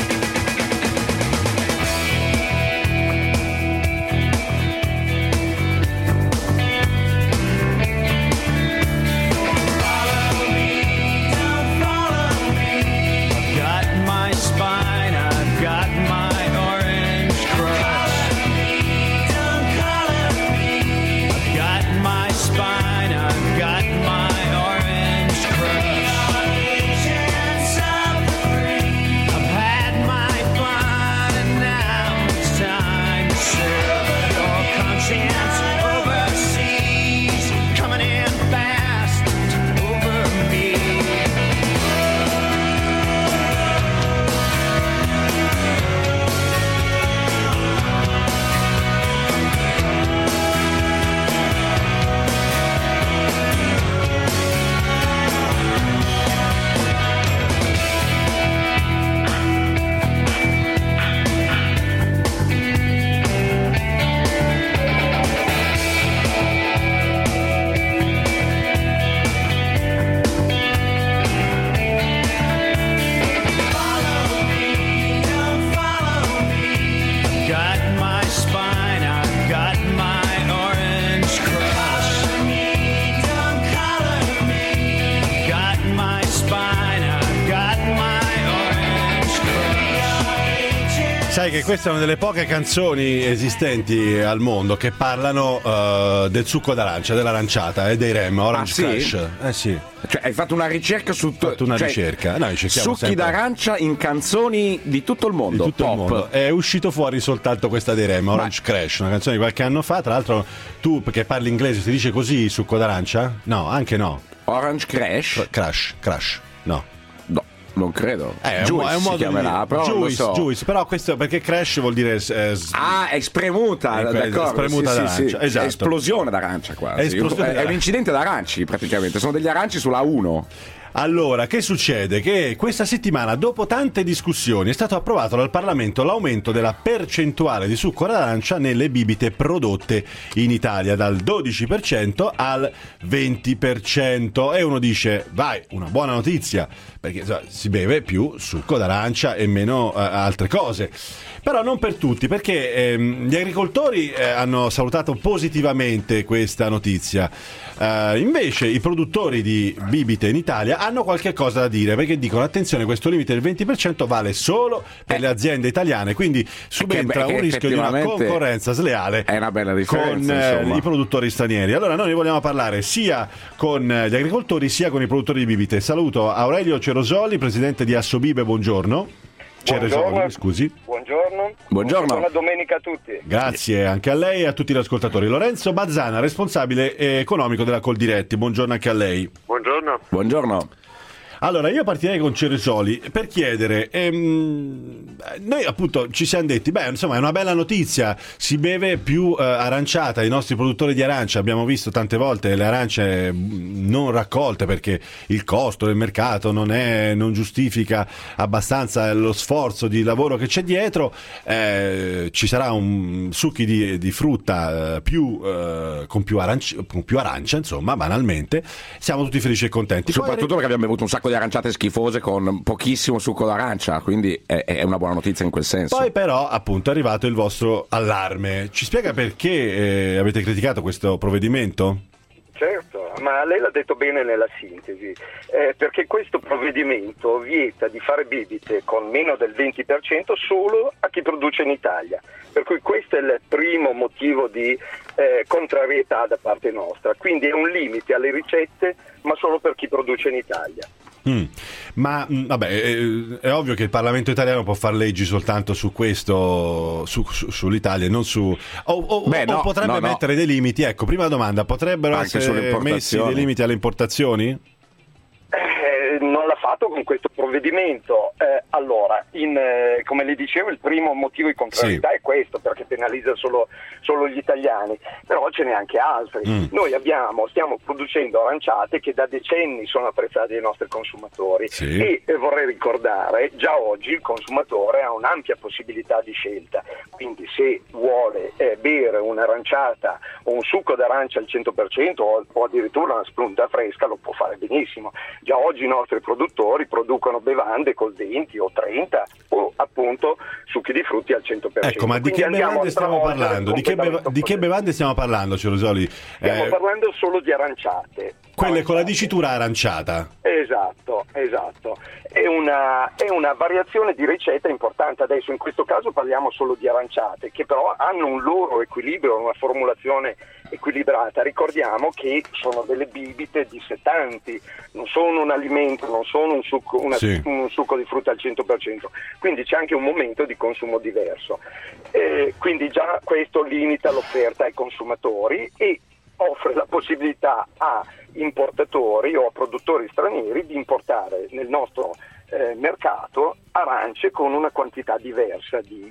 Sai che questa è una delle poche canzoni esistenti al mondo che parlano del succo d'arancia, dell'aranciata e dei Rem, Orange Crush. Sì.
Cioè, hai fatto una ricerca su
ricerca. Noi cerchiamo
succhi d'arancia in canzoni di tutto il mondo.
Di tutto il mondo. È uscito fuori soltanto questa dei Rem, Orange Crush, una canzone di qualche anno fa. Tra l'altro, tu che parli inglese, si dice così succo d'arancia? No, anche no.
Orange Crush?
Crush. No.
Non credo.
Juice è un modo
si chiamerà, però
Juice, però questo perché crash vuol dire
è spremuta, d'accordo.
Spremuta d'arancia,
sì.
Esatto.
Esplosione d'arancia quasi. È un incidente d'aranci praticamente, sono degli aranci sulla 1.
Allora, che succede? Che questa settimana, dopo tante discussioni, è stato approvato dal Parlamento l'aumento della percentuale di succo d'arancia nelle bibite prodotte in Italia, dal 12% al 20%. E uno dice, vai, una buona notizia, perché si beve più succo d'arancia e meno altre cose. Però non per tutti, perché gli agricoltori hanno salutato positivamente questa notizia. Invece i produttori di bibite in Italia hanno qualche cosa da dire, perché dicono attenzione, questo limite del 20% vale solo per le aziende italiane, quindi subentra un rischio di una concorrenza sleale
è una bella differenza,
con i produttori stranieri. Allora noi vogliamo parlare sia con gli agricoltori sia con i produttori di bibite. Saluto Aurelio Cerosoli, presidente di Assobibe, buongiorno. Cerosoli, scusi.
Buongiorno.
Buona domenica a tutti.
Grazie anche a lei e a tutti gli ascoltatori. Lorenzo Bazzana, responsabile economico della Coldiretti. Buongiorno anche a lei.
Buongiorno.
Allora, io partirei con Cerosoli per chiedere, noi appunto ci siamo detti, insomma è una bella notizia, si beve più aranciata, i nostri produttori di arancia, abbiamo visto tante volte le arance non raccolte perché il costo del mercato non giustifica abbastanza lo sforzo di lavoro che c'è dietro, ci sarà un succhi di frutta con più arancia, insomma, banalmente, siamo tutti felici e contenti.
Soprattutto perché abbiamo avuto un sacco di aranciate schifose con pochissimo succo d'arancia, quindi è una buona notizia in quel senso.
Poi però appunto è arrivato il vostro allarme. Ci spiega perché avete criticato questo provvedimento?
Certo, ma lei l'ha detto bene nella sintesi, perché questo provvedimento vieta di fare bibite con meno del 20% solo a chi produce in Italia, per cui questo è il primo motivo di contrarietà da parte nostra, quindi è un limite alle ricette ma solo per chi produce in Italia.
Ma vabbè, è ovvio che il Parlamento italiano può fare leggi soltanto su questo, sull'Italia, non su o potrebbe mettere dei limiti. Ecco, prima domanda, potrebbero
anche
essere messi dei limiti alle importazioni?
Non l'ha fatto con questo provvedimento. Allora, come le dicevo, il primo motivo di contrarietà è questo, perché penalizza solo gli italiani, però ce n'è anche altri. Noi stiamo producendo aranciate che da decenni sono apprezzate dai nostri consumatori e vorrei ricordare, già oggi il consumatore ha un'ampia possibilità di scelta, quindi se vuole bere un'aranciata o un succo d'arancia al 100% o addirittura una spunta fresca lo può fare benissimo. Già oggi i nostri produttori producono bevande col 20 o 30 o appunto succhi di frutti al 100%.
Ecco, ma di che bevande stiamo parlando? Di che bevande stiamo parlando, Cerosoli?
Stiamo parlando solo di aranciate.
Quelle con la dicitura aranciata.
Esatto. È una variazione di ricetta importante. Adesso in questo caso parliamo solo di aranciate, che però hanno un loro equilibrio, una formulazione equilibrata. Ricordiamo che sono delle bibite dissettanti, non sono un alimento, non sono un succo di frutta al 100%, quindi c'è anche un momento di consumo diverso. Quindi già questo limita l'offerta ai consumatori e offre la possibilità a importatori o a produttori stranieri di importare nel nostro mercato arance con una quantità diversa di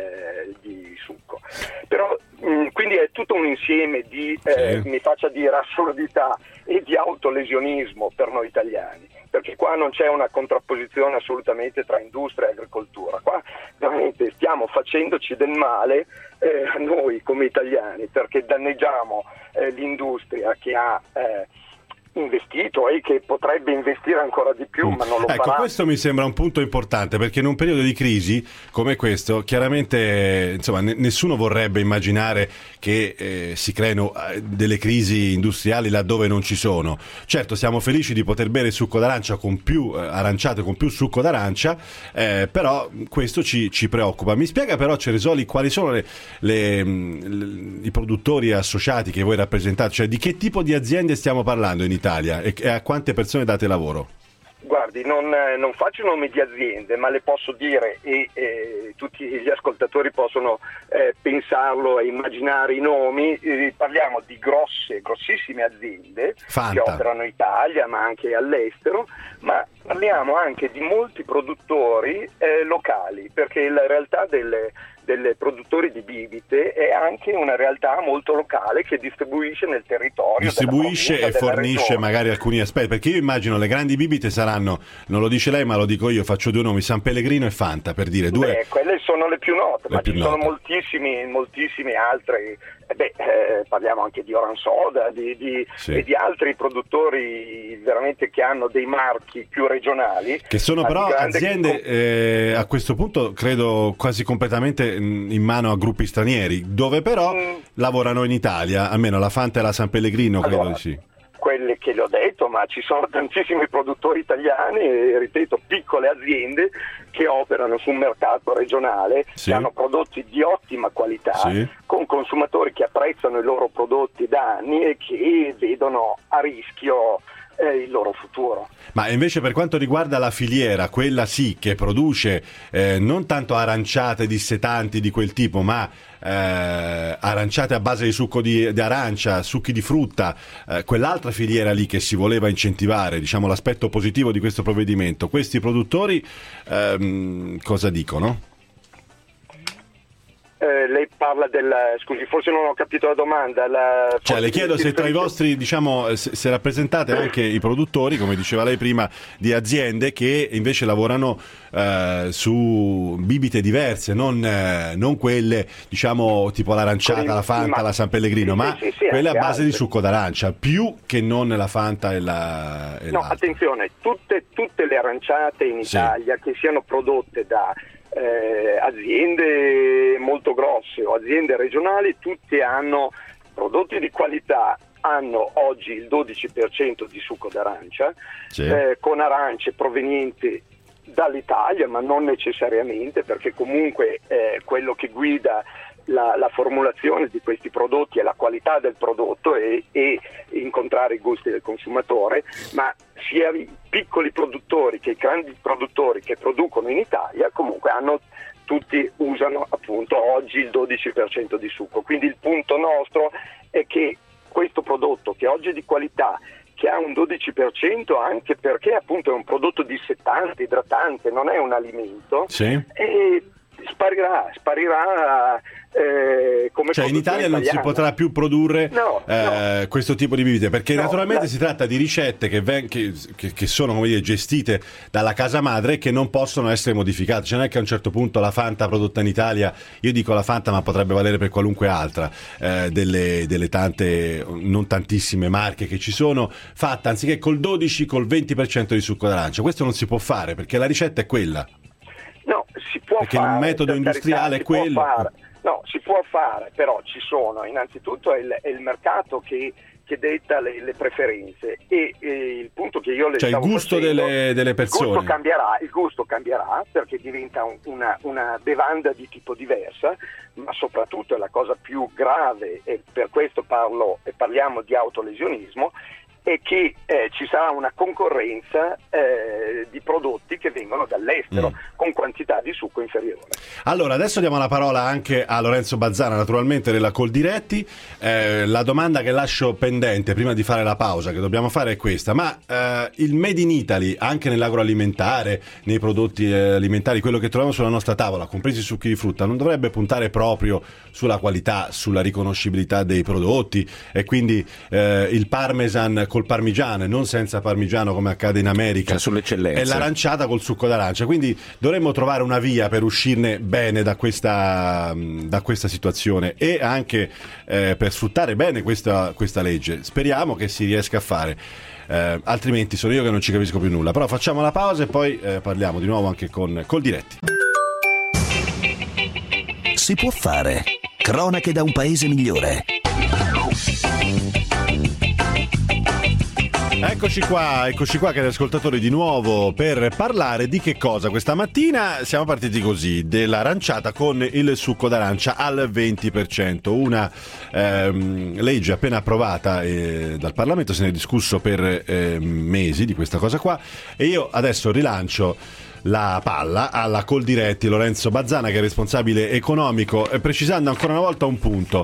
succo. Però quindi è tutto un insieme di mi faccia dire assurdità e di autolesionismo per noi italiani, perché qua non c'è una contrapposizione assolutamente tra industria e agricoltura, qua veramente stiamo facendoci del male noi come italiani, perché danneggiamo l'industria che ha investito e che potrebbe investire ancora di più, ma non lo farà.
Questo mi sembra un punto importante, perché in un periodo di crisi come questo chiaramente nessuno vorrebbe immaginare che si creino delle crisi industriali laddove non ci sono. Certo, siamo felici di poter bere succo d'arancia con più aranciate, con più succo d'arancia, però questo ci preoccupa. Mi spiega però, Cerosoli, quali sono i produttori associati che voi rappresentate, cioè di che tipo di aziende stiamo parlando in Italia e a quante persone date lavoro?
Guardi, non faccio nomi di aziende, ma le posso dire e tutti gli ascoltatori possono pensarlo e immaginare i nomi. Parliamo di grossissime aziende che operano in Italia ma anche all'estero, ma parliamo anche di molti produttori locali, perché la realtà delle dei produttori di bibite è anche una realtà molto locale che distribuisce nel territorio.
Distribuisce e fornisce
regione.
magari alcuni aspetti, perché io immagino le grandi bibite saranno, non lo dice lei ma lo dico io, faccio due nomi, San Pellegrino e Fanta, per dire due.
Beh, quelle sono le più note, ma ci sono
note.
moltissimi altri. Parliamo anche di Oransoda
Sì.
e di altri produttori veramente che hanno dei marchi più regionali,
Che sono però aziende a questo punto credo quasi completamente in mano a gruppi stranieri, dove però lavorano in Italia, almeno la Fanta e la San Pellegrino credo di sì.
Quelle che le ho detto, ma ci sono tantissimi produttori italiani e, ripeto, piccole aziende che operano su un mercato regionale,
Sì.
che hanno prodotti di ottima qualità,
Sì.
con consumatori che apprezzano i loro prodotti da anni e che vedono a rischio il loro futuro.
Ma invece per quanto riguarda la filiera, quella sì che produce non tanto aranciate dissetanti di quel tipo, ma aranciate a base di succo di arancia, succhi di frutta, quell'altra filiera lì che si voleva incentivare, diciamo l'aspetto positivo di questo provvedimento, questi produttori cosa dicono?
Lei parla scusi, forse non ho capito la domanda.
Cioè le chiedo se tra i vostri, diciamo, se rappresentate anche i produttori, come diceva lei prima, di aziende che invece lavorano su bibite diverse, non quelle, diciamo, tipo l'aranciata, la Fanta, la San Pellegrino, ma quelle a base di succo d'arancia, più che non la Fanta e la...
No, attenzione, tutte le aranciate in Italia che siano prodotte da aziende molto grosse o aziende regionali, tutte hanno prodotti di qualità, hanno oggi il 12% di succo d'arancia, con arance provenienti dall'Italia, ma non necessariamente, perché comunque quello che guida la formulazione di questi prodotti è la qualità del prodotto e incontrare i gusti del consumatore, ma sia i piccoli produttori che i grandi produttori che producono in Italia comunque tutti usano appunto oggi il 12% di succo. Quindi il punto nostro è che questo prodotto, che oggi è di qualità, che ha un 12%, anche perché appunto è un prodotto dissettante, idratante, non è un alimento, e sparirà come
cioè in Italia non si potrà più produrre questo tipo di bibite, perché naturalmente si tratta di ricette che sono, come dire, gestite dalla casa madre e che non possono essere modificate. Cioè non è che a un certo punto la Fanta prodotta in Italia, io dico la Fanta ma potrebbe valere per qualunque altra delle tante, non tantissime marche che ci sono, fatta anziché col 12 col 20% di succo d'arancia. Questo non si può fare perché la ricetta è quella.
No, si può
perché
fare,
il metodo industriale è quello.
No, si può fare, però ci sono, innanzitutto è il mercato che detta le preferenze e il punto che io le
cioè il gusto delle persone.
Il gusto cambierà perché diventa una bevanda di tipo diversa, ma soprattutto è la cosa più grave, e per questo parliamo di autolesionismo, è che ci sarà una concorrenza di prodotti che vengono dall'estero con quantità di succo inferiore.
Allora adesso diamo la parola anche a Lorenzo Bazzana, naturalmente della Coldiretti. La domanda che lascio pendente prima di fare la pausa che dobbiamo fare è questa: ma il Made in Italy anche nell'agroalimentare, nei prodotti alimentari, quello che troviamo sulla nostra tavola, compresi i succhi di frutta, non dovrebbe puntare proprio sulla qualità, sulla riconoscibilità dei prodotti, e quindi il parmesan col parmigiano e non senza parmigiano come accade in America,
cioè sull'eccellenza,
e l'aranciata col succo d'arancia? Quindi dovremmo trovare una via per uscirne bene da questa situazione e anche per sfruttare bene questa legge. Speriamo che si riesca a fare, altrimenti sono io che non ci capisco più nulla. Però facciamo la pausa e poi parliamo di nuovo anche con Coldiretti.
Si può fare. Cronache da un paese migliore.
Eccoci qua cari ascoltatori di nuovo per parlare di che cosa questa mattina. Siamo partiti così, dell'aranciata con il succo d'arancia al 20%, una legge appena approvata dal Parlamento, se ne è discusso per mesi di questa cosa qua, e io adesso rilancio la palla alla Coldiretti, Lorenzo Bazzana, che è responsabile economico, precisando ancora una volta un punto,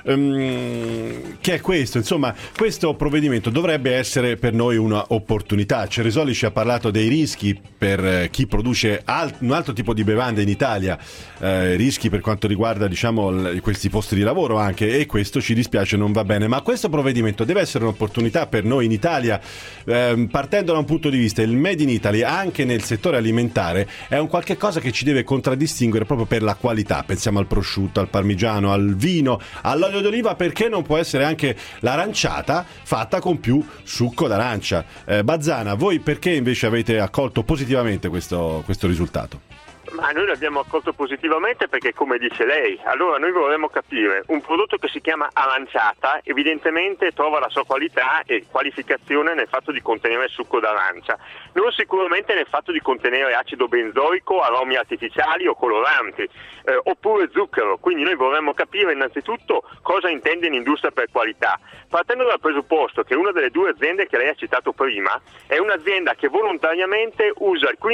che è questo. Insomma, questo provvedimento dovrebbe essere per noi un'opportunità. Ceresoli ci ha parlato dei rischi per chi produce un altro tipo di bevande in Italia, rischi per quanto riguarda, diciamo, questi posti di lavoro anche, e questo ci dispiace, non va bene. Ma questo provvedimento deve essere un'opportunità per noi in Italia, partendo da un punto di vista: il Made in Italy anche nel settore alimentare è un qualche cosa che ci deve contraddistinguere proprio per la qualità. Pensiamo al prosciutto, al parmigiano, al vino, all'olio d'oliva. Perché non può essere anche l'aranciata fatta con più succo d'arancia? Bazzana, voi perché invece avete accolto positivamente questo risultato?
Ma noi l'abbiamo accolto positivamente perché, come dice lei, allora noi vorremmo capire: un prodotto che si chiama aranciata evidentemente trova la sua qualità e qualificazione nel fatto di contenere succo d'arancia, non sicuramente nel fatto di contenere acido benzoico, aromi artificiali o coloranti, oppure zucchero. Quindi noi vorremmo capire innanzitutto cosa intende l'industria per qualità, partendo dal presupposto che una delle due aziende che lei ha citato prima è un'azienda che volontariamente usa il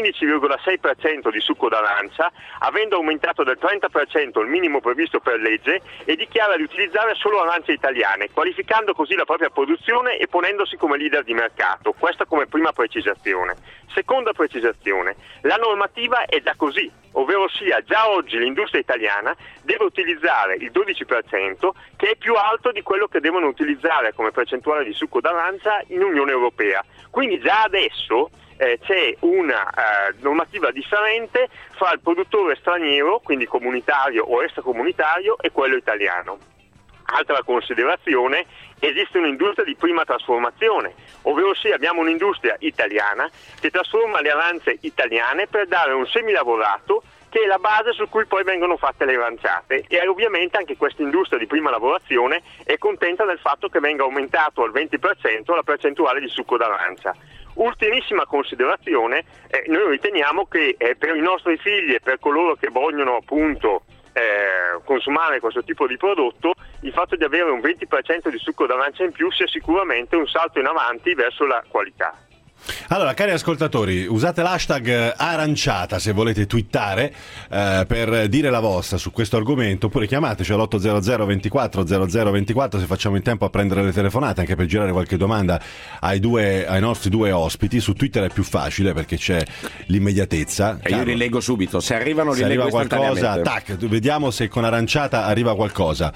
15,6% di succo d'arancia, avendo aumentato del 30% il minimo previsto per legge, e dichiara di utilizzare solo arance italiane, qualificando così la propria produzione e ponendosi come leader di mercato. Questa come prima precisazione. Seconda precisazione: la normativa è già così, ovvero sia già oggi l'industria italiana deve utilizzare il 12%, che è più alto di quello che devono utilizzare come percentuale di succo d'arancia in Unione Europea. Quindi già adesso c'è una normativa differente fra il produttore straniero, quindi comunitario o extracomunitario, e quello italiano. Altra considerazione: esiste un'industria di prima trasformazione, ovvero sia abbiamo un'industria italiana che trasforma le arance italiane per dare un semilavorato che è la base su cui poi vengono fatte le aranciate, e ovviamente anche questa industria di prima lavorazione è contenta del fatto che venga aumentato al 20% la percentuale di succo d'arancia. Ultimissima considerazione: noi riteniamo che per i nostri figli e per coloro che vogliono appunto consumare questo tipo di prodotto, il fatto di avere un 20% di succo d'arancia in più sia sicuramente un salto in avanti verso la qualità.
Allora, cari ascoltatori, usate l'hashtag aranciata se volete twittare per dire la vostra su questo argomento, oppure chiamateci all'800 24 0024 se facciamo in tempo a prendere le telefonate, anche per girare qualche domanda ai nostri due ospiti. Su Twitter è più facile perché c'è l'immediatezza.
E io li leggo subito, se arrivano li leggo
qualcosa, tac, vediamo se con aranciata arriva qualcosa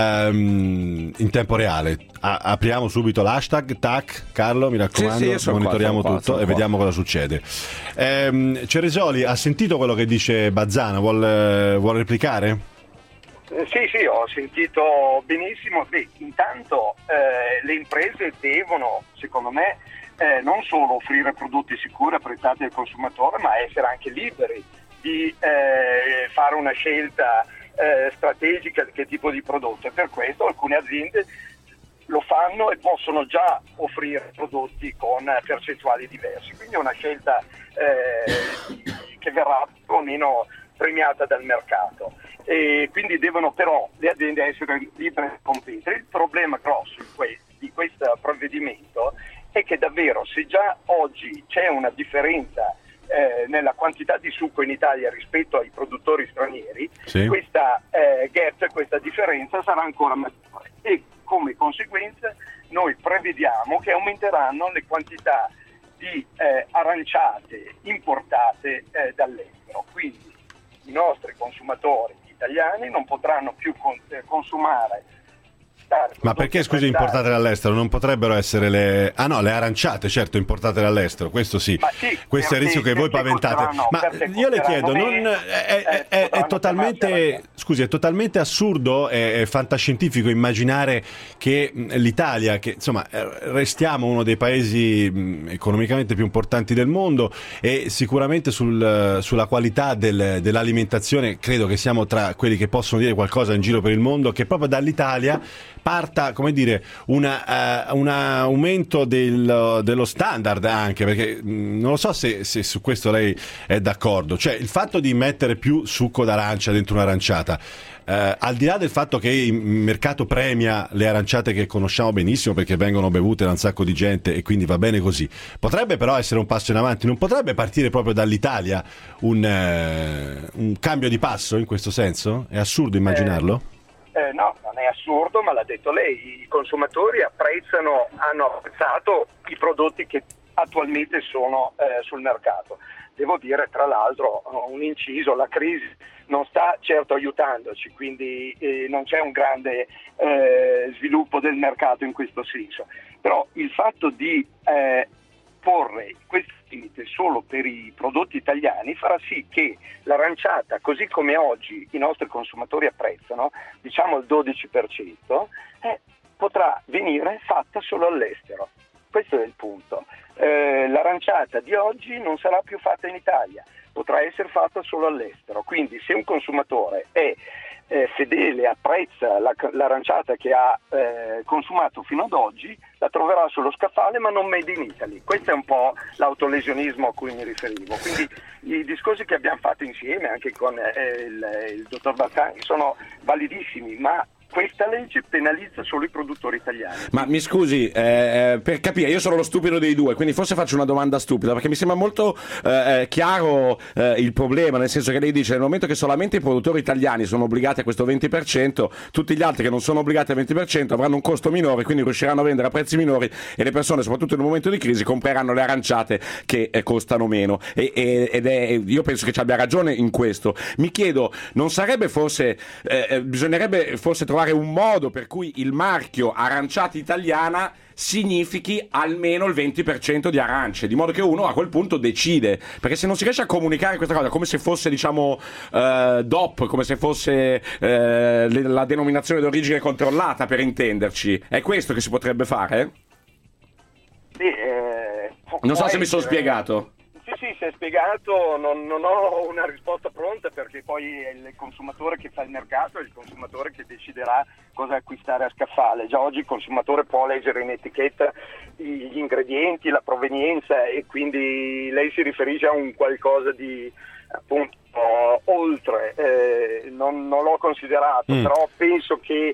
in tempo reale. Apriamo subito l'hashtag, tac, Carlo, mi raccomando,
sì,
monitoriamo tutto e vediamo cosa succede. Ceresoli ha sentito quello che dice Bazzana, vuol replicare?
Sì, ho sentito benissimo. Intanto le imprese devono, secondo me, non solo offrire prodotti sicuri, apprezzati dal consumatore, ma essere anche liberi di fare una scelta strategica di che tipo di prodotto, e per questo alcune aziende lo fanno e possono già offrire prodotti con percentuali diversi, quindi è una scelta che verrà più o meno premiata dal mercato, e quindi devono però le aziende essere libere di competere. Il problema grosso di questo provvedimento è che davvero, se già oggi c'è una differenza nella quantità di succo in Italia rispetto ai produttori stranieri, sì, questa gap, questa differenza sarà ancora maggiore, e come conseguenza noi prevediamo che aumenteranno le quantità di aranciate importate dall'estero. Quindi i nostri consumatori italiani non potranno più consumare.
Ma perché, scusi, importate dall'estero? Non potrebbero essere le aranciate, certo, importate dall'estero, questo sì, questo è il rischio che voi paventate. Ma io le chiedo, è totalmente, scusi, è totalmente assurdo e fantascientifico immaginare che l'Italia, che insomma restiamo uno dei paesi economicamente più importanti del mondo, e sicuramente sulla qualità dell'alimentazione credo che siamo tra quelli che possono dire qualcosa in giro per il mondo, che proprio dall'Italia parta, come dire, un aumento dello standard anche, perché non lo so se su questo lei è d'accordo, cioè il fatto di mettere più succo d'arancia dentro un'aranciata, al di là del fatto che il mercato premia le aranciate che conosciamo benissimo perché vengono bevute da un sacco di gente e quindi va bene così, potrebbe però essere un passo in avanti, non potrebbe partire proprio dall'Italia un cambio di passo in questo senso? È assurdo immaginarlo?
No, non è assurdo, ma l'ha detto lei, i consumatori hanno apprezzato i prodotti che attualmente sono sul mercato. Devo dire, tra l'altro, un inciso, la crisi non sta certo aiutandoci, quindi non c'è un grande sviluppo del mercato in questo senso. Però il fatto di porre questi limiti solo per i prodotti italiani farà sì che l'aranciata, così come oggi i nostri consumatori apprezzano, diciamo il 12%, potrà venire fatta solo all'estero. Questo è il punto. L'aranciata di oggi non sarà più fatta in Italia, potrà essere fatta solo all'estero. Quindi se un consumatore è fedele, apprezza l'aranciata che ha consumato fino ad oggi, la troverà sullo scaffale ma non made in Italy. Questo è un po' l'autolesionismo a cui mi riferivo. Quindi i discorsi che abbiamo fatto insieme anche con il dottor Battagni sono validissimi, ma questa legge penalizza solo i produttori italiani.
Ma mi scusi, per capire, io sono lo stupido dei due, quindi forse faccio una domanda stupida, perché mi sembra molto chiaro il problema, nel senso che lei dice nel momento che solamente i produttori italiani sono obbligati a questo 20%, tutti gli altri che non sono obbligati al 20% avranno un costo minore, quindi riusciranno a vendere a prezzi minori e le persone, soprattutto in un momento di crisi, compreranno le aranciate che costano meno. Io penso che ci abbia ragione in questo. Mi chiedo, non sarebbe forse, bisognerebbe forse trovare un modo per cui il marchio aranciata italiana significhi almeno il 20% di arance, di modo che uno a quel punto decide, perché se non si riesce a comunicare questa cosa come se fosse, diciamo, DOP, come se fosse la denominazione d'origine controllata, per intenderci, è questo che si potrebbe fare?
Sì,
non so se mi sono spiegato.
Sì, si è spiegato, non ho una risposta pronta, perché poi è il consumatore che fa il mercato, è il consumatore che deciderà cosa acquistare a scaffale. Già oggi il consumatore può leggere in etichetta gli ingredienti, la provenienza, e quindi lei si riferisce a un qualcosa di appunto oltre, non l'ho considerato, però penso che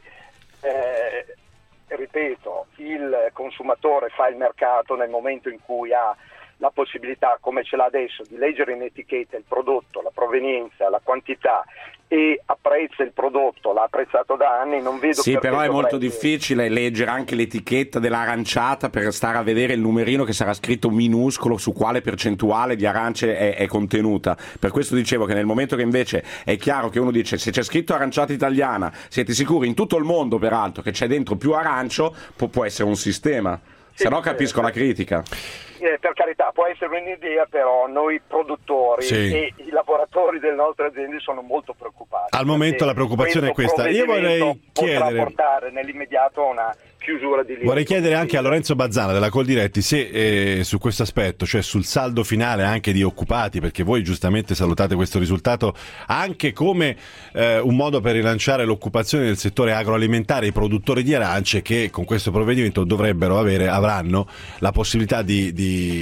ripeto, il consumatore fa il mercato nel momento in cui ha la possibilità, come ce l'ha adesso, di leggere in etichetta il prodotto, la provenienza, la quantità, e apprezza il prodotto, l'ha apprezzato da anni, non vedo
sì, però è molto difficile leggere anche l'etichetta dell'aranciata per stare a vedere il numerino che sarà scritto minuscolo su quale percentuale di arance è contenuta. Per questo dicevo che nel momento che invece è chiaro che uno dice se c'è scritto aranciata italiana, siete sicuri in tutto il mondo peraltro che c'è dentro più arancio, può essere un sistema. Se no capisco la critica.
Per carità, può essere un'idea, però noi produttori e i lavoratori delle nostre aziende sono molto preoccupati.
Al momento la preoccupazione è questa. Io vorrei chiedere,
potrà portare nell'immediato a una chiusura di linea.
Vorrei chiedere anche a Lorenzo Bazzana della Coldiretti se su questo aspetto, cioè sul saldo finale anche di occupati, perché voi giustamente salutate questo risultato anche come un modo per rilanciare l'occupazione del settore agroalimentare, i produttori di arance che con questo provvedimento avranno la possibilità di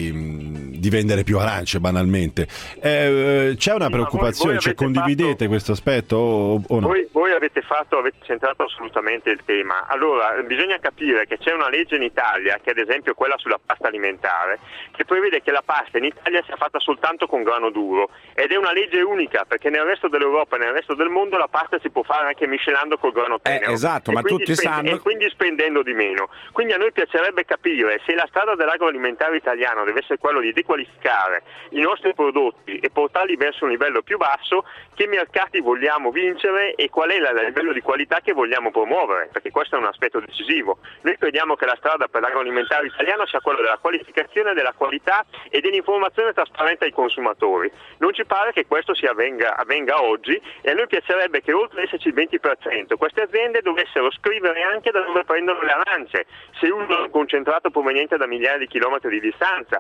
vendere più arance banalmente. C'è una preoccupazione, condividete questo aspetto o no?
Voi avete centrato assolutamente il tema. Allora, bisogna capire che c'è una legge in Italia, che ad esempio quella sulla pasta alimentare, che prevede che la pasta in Italia sia fatta soltanto con grano duro, ed è una legge unica, perché nel resto dell'Europa e nel resto del mondo la pasta si può fare anche miscelando col grano tenero.
Esatto, ma tutti sanno.
E quindi spendendo di meno. Quindi a noi piacerebbe capire se la strada dell'agroalimentare italiano deve essere quello di dequalificare i nostri prodotti e portarli verso un livello più basso, che mercati vogliamo vincere e qual è il livello di qualità che vogliamo promuovere, perché questo è un aspetto decisivo. Noi crediamo che la strada per l'agroalimentare italiano sia quella della qualificazione, della qualità e dell'informazione trasparente ai consumatori. Non ci pare che questo avvenga oggi, e a noi piacerebbe che oltre ad esserci il 20%, queste aziende dovessero scrivere anche da dove prendono le arance, se uno è un concentrato proveniente da migliaia di chilometri di distanza.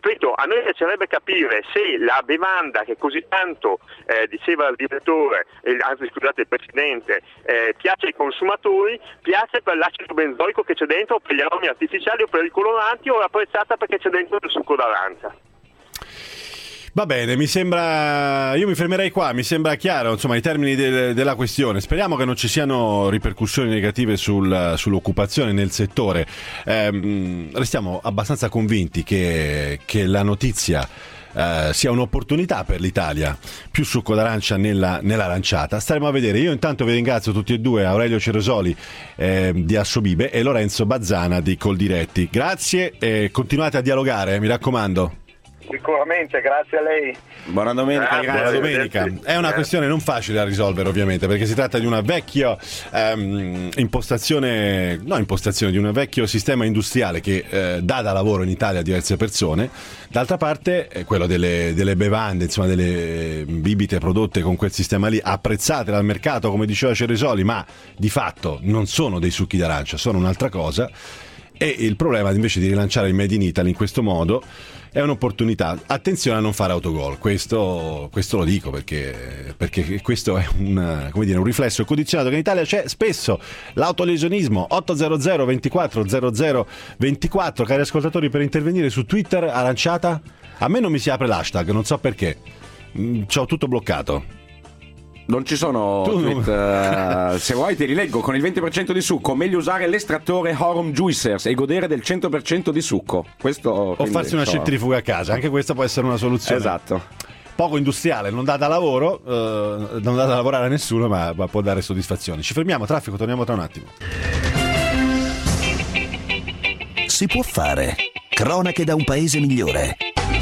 ripeto, a noi piacerebbe capire se la bevanda che così tanto diceva il direttore, anzi scusate il presidente, piace ai consumatori, piace per l'acido benzoico che c'è dentro, per gli aromi artificiali o per i coloranti, o è apprezzata perché c'è dentro il succo d'arancia.
Va bene, io mi fermerei qua, mi sembra chiaro, insomma, i termini della questione. Speriamo che non ci siano ripercussioni negative sull'occupazione nel settore. Restiamo abbastanza convinti che la notizia sia un'opportunità per l'Italia, più succo d'arancia nell'aranciata. Staremo a vedere. Io intanto vi ringrazio tutti e due, Aurelio Cerosoli di Assobibe e Lorenzo Bazzana di Coldiretti. Grazie e continuate a dialogare, mi raccomando.
Sicuramente, grazie a lei.
Buona domenica,
Buona domenica. È una questione non facile da risolvere, ovviamente, perché si tratta di una vecchia impostazione di un vecchio sistema industriale che dà da lavoro in Italia a diverse persone. D'altra parte quello delle bevande, insomma delle bibite prodotte con quel sistema lì, apprezzate dal mercato, come diceva Ceresoli, ma di fatto non sono dei succhi d'arancia, sono un'altra cosa. E il problema invece di rilanciare il Made in Italy in questo modo è un'opportunità. Attenzione a non fare autogol, questo lo dico perché questo è un riflesso condizionato che in Italia c'è spesso, l'autolesionismo. 800 24 00 24, cari ascoltatori, per intervenire su Twitter aranciata. A me non mi si apre l'hashtag, non so perché, c'ho tutto bloccato.
Non ci sono tweet, se vuoi ti rileggo. Con il 20% di succo meglio usare l'estrattore Horum Juicers e godere del 100% di succo. Questo,
o farsi una centrifuga a casa, anche questa può essere una soluzione.
Esatto.
Poco industriale, non dà da lavoro, non dà da lavorare a nessuno, ma può dare soddisfazione. Ci fermiamo, traffico, torniamo tra un attimo.
Si può fare. Cronache da un paese migliore.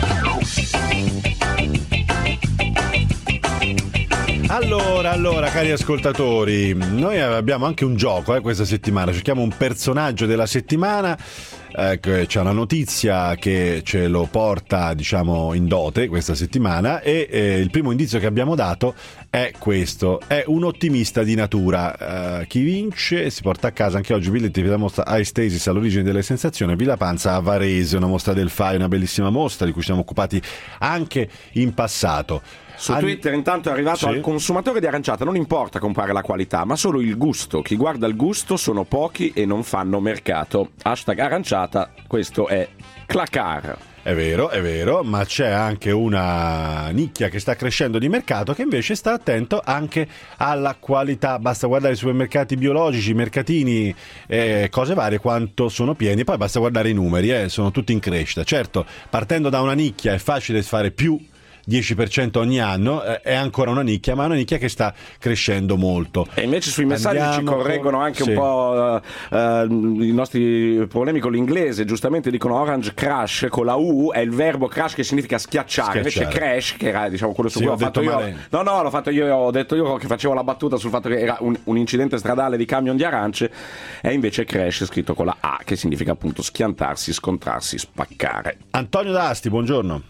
Allora, cari ascoltatori, noi abbiamo anche un gioco questa settimana, cerchiamo un personaggio della settimana. C'è una notizia che ce lo porta, diciamo, in dote questa settimana e il primo indizio che abbiamo dato è questo: è un ottimista di natura. Chi vince si porta a casa anche oggi biglietti per la mostra Aistasis all'origine delle sensazioni, Villa Panza a Varese, una mostra del FAI, una bellissima mostra di cui siamo occupati anche in passato.
Su Twitter intanto è arrivato: al consumatore di aranciata non importa comprare la qualità, ma solo il gusto. Chi guarda il gusto sono pochi e non fanno mercato. Hashtag aranciata, questo è Clacar.
È vero, ma c'è anche una nicchia che sta crescendo di mercato che invece sta attento anche alla qualità. Basta guardare i supermercati biologici, i mercatini, cose varie, quanto sono pieni, poi basta guardare i numeri, sono tutti in crescita. Certo, partendo da una nicchia è facile fare più 10% ogni anno, è ancora una nicchia, ma è una nicchia che sta crescendo molto.
E invece sui messaggi ci correggono anche un po' i nostri problemi con l'inglese. Giustamente dicono Orange Crash con la U è il verbo crash che significa schiacciare. Invece crash, che era, diciamo, quello su cui ho fatto io male. No, l'ho fatto io, ho detto io che facevo la battuta sul fatto che era un incidente stradale di camion di arance, e invece crash scritto con la A, che significa appunto schiantarsi, scontrarsi, spaccare.
Antonio D'Asti, buongiorno.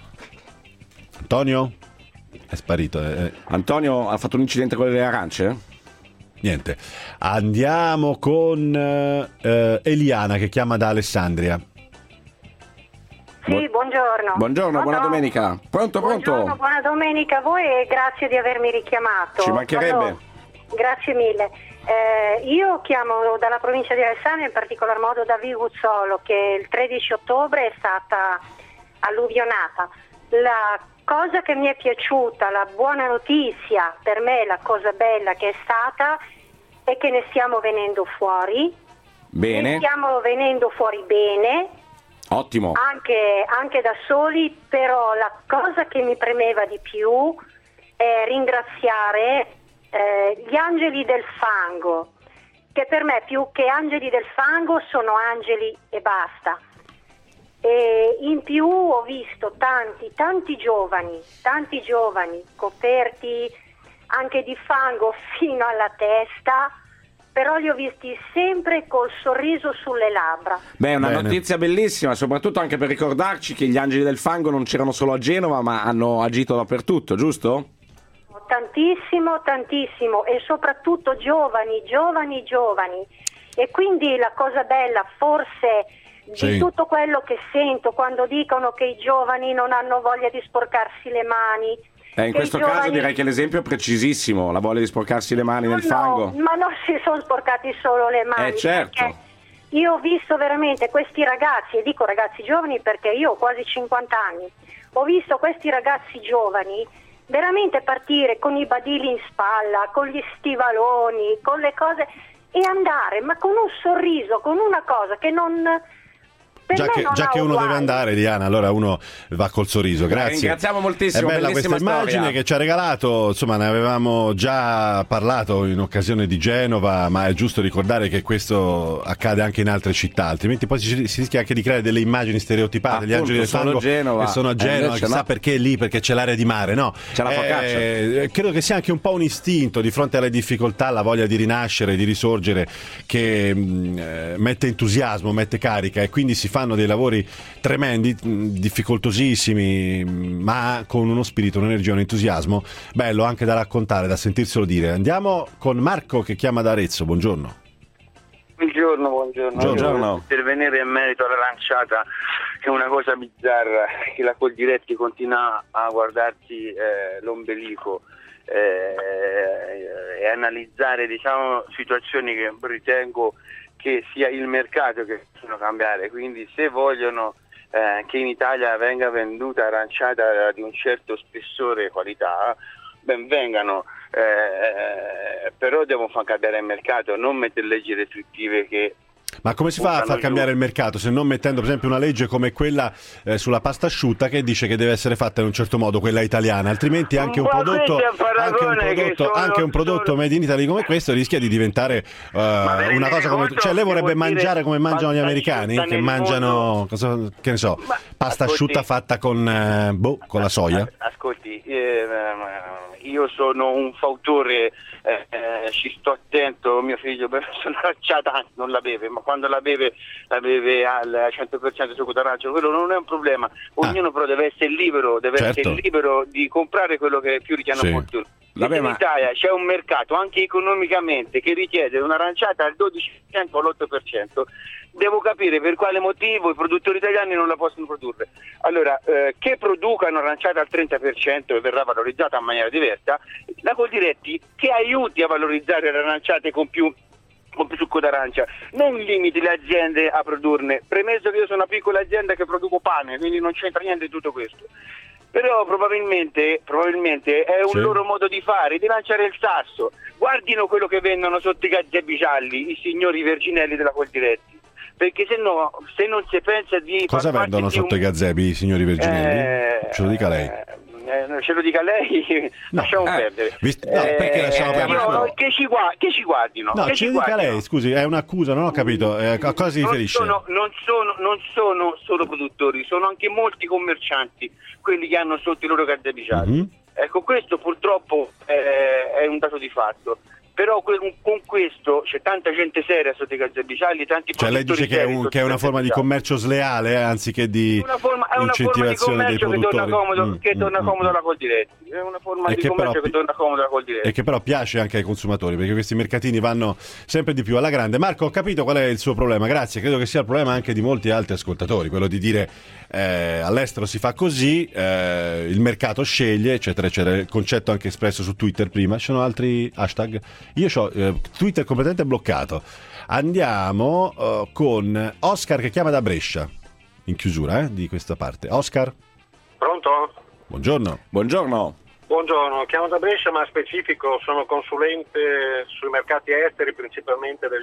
Antonio? È sparito.
Antonio ha fatto un incidente con le arance?
Niente. Andiamo con Eliana che chiama da Alessandria.
Sì, buongiorno.
Buongiorno, buona domenica. Pronto?
Buongiorno, buona domenica a voi e grazie di avermi richiamato.
Ci mancherebbe.
Allora, grazie mille. Io chiamo dalla provincia di Alessandria, in particolar modo da Viguzzolo, che il 13 ottobre è stata alluvionata. La cosa che mi è piaciuta, la buona notizia per me, la cosa bella che è stata, è che ne stiamo venendo fuori.
Bene.
Ne stiamo venendo fuori bene.
Ottimo.
Anche da soli, però la cosa che mi premeva di più è ringraziare gli angeli del fango, che per me più che angeli del fango sono angeli e basta. E in più ho visto tanti giovani coperti anche di fango fino alla testa, però li ho visti sempre col sorriso sulle labbra.
Beh, è una notizia bellissima, soprattutto anche per ricordarci che gli angeli del fango non c'erano solo a Genova, ma hanno agito dappertutto, giusto?
Tantissimo, e soprattutto giovani. E quindi la cosa bella forse di tutto quello che sento quando dicono che i giovani non hanno voglia di sporcarsi le mani.
In questo caso direi che l'esempio è precisissimo, la voglia di sporcarsi le mani nel fango.
Ma non si sono sporcati solo le mani.
Certo.
Io ho visto veramente questi ragazzi, e dico ragazzi giovani perché io ho quasi 50 anni, ho visto questi ragazzi giovani veramente partire con i badili in spalla, con gli stivaloni, con le cose, e andare, ma con un sorriso, con una cosa che non...
Già che uno deve andare, Diana, allora uno va col sorriso. Grazie.
Ringraziamo moltissimo.
È bella questa immagine
storia
che ci ha regalato. Insomma, ne avevamo già parlato in occasione di Genova, ma è giusto ricordare che questo accade anche in altre città, altrimenti poi si rischia anche di creare delle immagini stereotipate. Gli angeli del fango che sono a Genova, chissà perché lì, perché c'è l'area di mare, no?
C'è la focaccia.
Credo che sia anche un po' un istinto di fronte alle difficoltà, la voglia di rinascere, di risorgere, che mette entusiasmo, mette carica, e quindi si fanno dei lavori tremendi, difficoltosissimi, ma con uno spirito, un'energia, un entusiasmo bello anche da raccontare, da sentirselo dire. Andiamo con Marco che chiama da Arezzo. Buongiorno.
Buongiorno. Intervenire in merito alla lanciata, che è una cosa bizzarra, che la Coldiretti continua a guardarsi l'ombelico e analizzare, diciamo, situazioni che ritengo che sia il mercato che possono cambiare. Quindi se vogliono che in Italia venga venduta aranciata di un certo spessore e qualità, ben vengano, però devono far cambiare il mercato, non mettere leggi restrittive che...
Ma come si fa a far cambiare il mercato se non mettendo, per esempio, una legge come quella sulla pasta asciutta che dice che deve essere fatta in un certo modo, quella italiana, altrimenti anche un prodotto made in Italy come questo rischia di diventare una cosa come... Cioè lei vorrebbe mangiare come mangiano gli americani, che mangiano, che ne so, pasta asciutta fatta con la soia?
Ascolti, io sono un fautore, ci sto attento, mio figlio per lanciata non la beve, ma quando la beve al 100% succo d'arancia, quello non è un problema. Ognuno però deve essere libero, essere libero di comprare quello che più ritiene opportuno. In Italia c'è un mercato anche economicamente che richiede un'aranciata al 12% o all'8%. Devo capire per quale motivo i produttori italiani non la possono produrre. Allora, che producano aranciata al 30% e verrà valorizzata in maniera diversa, la Coldiretti che aiuti a valorizzare le aranciate con più succo d'arancia, non limiti le aziende a produrne, premesso che io sono una piccola azienda che produco pane, quindi non c'entra niente di tutto questo. Però probabilmente è un loro modo di fare, di lanciare il sasso. Guardino quello che vendono sotto i gazebi gialli i signori verginelli della Coldiretti, perché se no, se non si pensa di...
Cosa vendono sotto i gazebi i signori verginelli? Ce lo dica lei.
Ce lo dica lei, lasciamo perdere.
Perché lasciamo perdere?
Che ci guardino.
No, ce lo dica lei, scusi, è un'accusa, non ho capito. A cosa si riferisce?
Non sono solo produttori, sono anche molti commercianti, quelli che hanno sotto i loro gazebi gialli. Ecco, questo purtroppo è un dato di fatto. Però con questo c'è tanta gente seria sotto i gazebi gialli, tanti produttori.
Cioè lei dice che è una forma di commercio sleale, anziché di incentivazione dei produttori.
Che torna comodo alla Coldiretti. È una forma di commercio che torna comodo alla Coldiretti.
E che però piace anche ai consumatori, perché questi mercatini vanno sempre di più alla grande. Marco, ho capito qual è il suo problema, grazie. Credo che sia il problema anche di molti altri ascoltatori, quello di dire all'estero si fa così, il mercato sceglie, eccetera, eccetera. Il concetto anche espresso su Twitter prima. Ci sono altri hashtag? Io ho Twitter completamente bloccato. Andiamo con Oscar che chiama da Brescia, in chiusura di questa parte. Oscar?
Pronto?
Buongiorno.
Buongiorno, chiamo da Brescia, ma specifico, sono consulente sui mercati esteri, principalmente del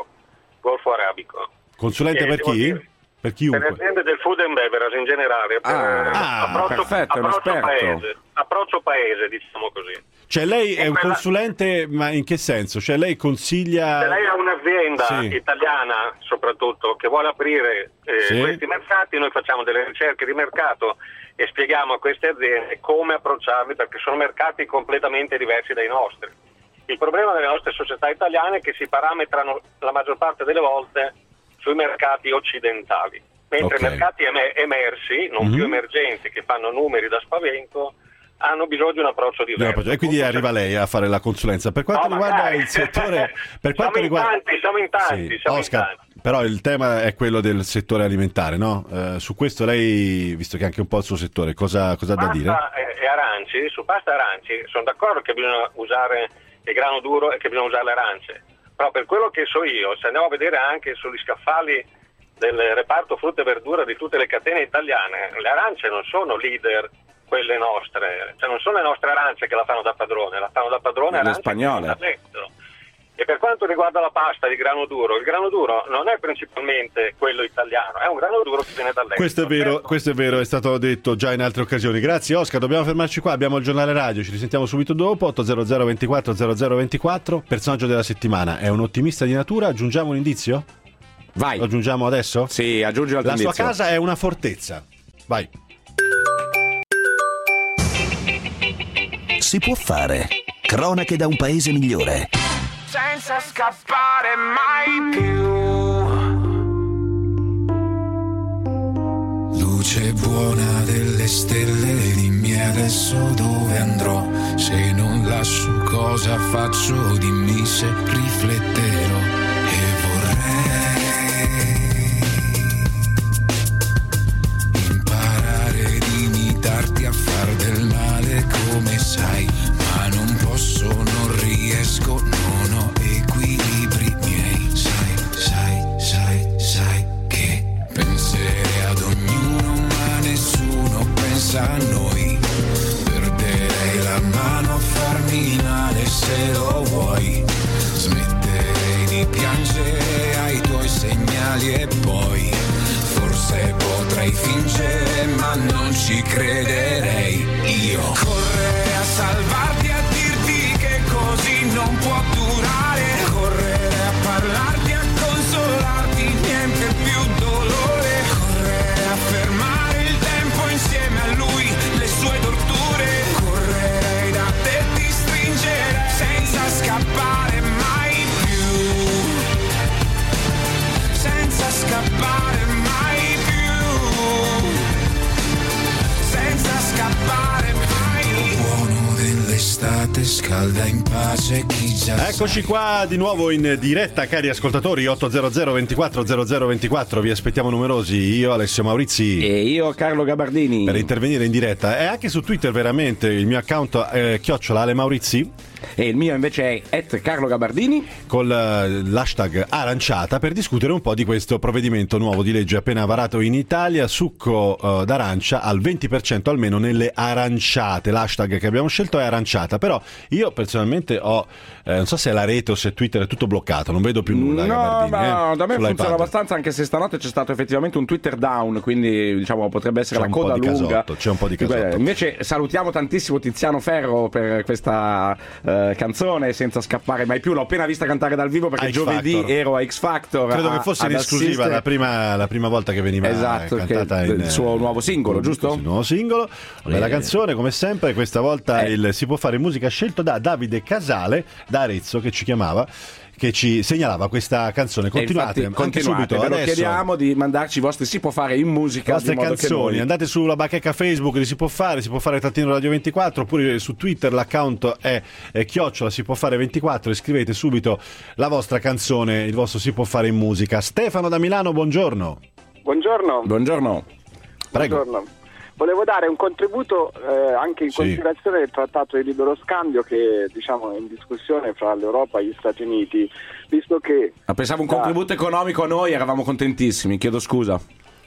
Golfo Arabico.
Consulente per chi? Per chiunque.
Per le aziende del food and beverage in generale. Approccio paese, diciamo così.
Cioè lei è un consulente, ma in che senso? Cioè lei consiglia...
Se lei ha un'azienda italiana, soprattutto, che vuole aprire questi mercati, noi facciamo delle ricerche di mercato e spieghiamo a queste aziende come approcciarli, perché sono mercati completamente diversi dai nostri. Il problema delle nostre società italiane è che si parametrano la maggior parte delle volte sui mercati occidentali, mentre i mercati emersi, non più emergenti, che fanno numeri da spavento, hanno bisogno di un approccio diverso.
E quindi arriva lei a fare la consulenza. Per quanto riguarda il settore...
Siamo in tanti.
Però il tema è quello del settore alimentare, no? Su questo lei, visto che è anche un po' il suo settore, cosa ha da dire?
Pasta e aranci, su pasta e aranci sono d'accordo che bisogna usare il grano duro e che bisogna usare le arance, però per quello che so io, se andiamo a vedere anche sugli scaffali del reparto frutta e verdura di tutte le catene italiane, le arance non sono leader, quelle nostre, cioè non sono le nostre arance che la fanno da padrone,
le spagnole.
E per quanto riguarda la pasta di grano duro, il grano duro non è principalmente quello italiano, è un grano duro che viene dall'estero.
Questo è vero, è stato detto già in altre occasioni. Grazie Oscar, dobbiamo fermarci qua, abbiamo il giornale radio, ci risentiamo subito dopo. 800 24 0024. Personaggio della settimana, è un ottimista di natura, aggiungiamo un indizio?
Vai.
Lo aggiungiamo adesso?
Sì, aggiungi l'altro indizio.
La sua casa è una fortezza. Vai.
Si può fare. Cronache da un paese migliore.
Senza scappare mai più.
Luce buona delle stelle, dimmi adesso dove andrò. Se non lascio cosa faccio, dimmi se rifletterò. E vorrei imparare ad imitarti a far del male come sai, ma non posso, non riesco, non ho equilibri miei. Sai che penserei ad ognuno ma nessuno pensa a noi. Perderei la mano a farmi male se lo vuoi. Smetterei di piangere ai tuoi segnali e poi forse potrei fingere ma non ci crederei. Io correrei a salvarti, a dirti che così non può durare. Correre a parlarti, a consolarti, niente più dolore. Correre a fermare il tempo insieme a lui, le sue torture. Correrei da te, ti stringerei senza scappare mai più. Senza scappare mai più. Senza scappare mai. Buono dell'estate scalda in pace chi già.
Eccoci qua di nuovo in diretta, cari ascoltatori. 800 24 0024. Vi aspettiamo numerosi. Io Alessio Maurizi
e io Carlo Gabardini
per intervenire in diretta. E anche su Twitter, veramente il mio account è @Ale_Maurizi
e il mio invece è @Carlo Gabardini
con l'hashtag aranciata, per discutere un po' di questo provvedimento nuovo di legge appena varato in Italia. Succo d'arancia al 20% almeno nelle aranciate. L'hashtag che abbiamo scelto è aranciata, però io personalmente ho non so se è la rete o se Twitter è tutto bloccato, non vedo più nulla.
No, da me funziona abbastanza, anche se stanotte c'è stato effettivamente un Twitter down, quindi diciamo potrebbe essere la coda lunga.
C'è un po' di casotto.
Invece salutiamo tantissimo Tiziano Ferro per questa canzone Senza scappare mai più. L'ho appena vista cantare dal vivo perché giovedì ero a X Factor.
Credo che fosse in esclusiva la prima volta che veniva cantata
il suo nuovo singolo, giusto?
Il nuovo singolo, bella canzone come sempre. Questa volta il Si può fare musica scelto da Davide Casale da Arezzo, che ci chiamava, che ci segnalava questa canzone. Continuate subito.
Ve lo
adesso
chiediamo di mandarci i vostri Si può fare in musica,
vostre canzoni. Andate sulla bacheca Facebook di Si può fare Radio 24, oppure su Twitter l'account è @ Si può fare 24. Scrivete subito la vostra canzone, il vostro Si può fare in musica. Stefano da Milano, buongiorno.
Buongiorno.
Prego.
Buongiorno. Volevo dare un contributo anche in considerazione del trattato di libero scambio che diciamo è in discussione fra l'Europa e gli Stati Uniti, visto che
pensavo un contributo economico a noi, eravamo contentissimi, chiedo scusa.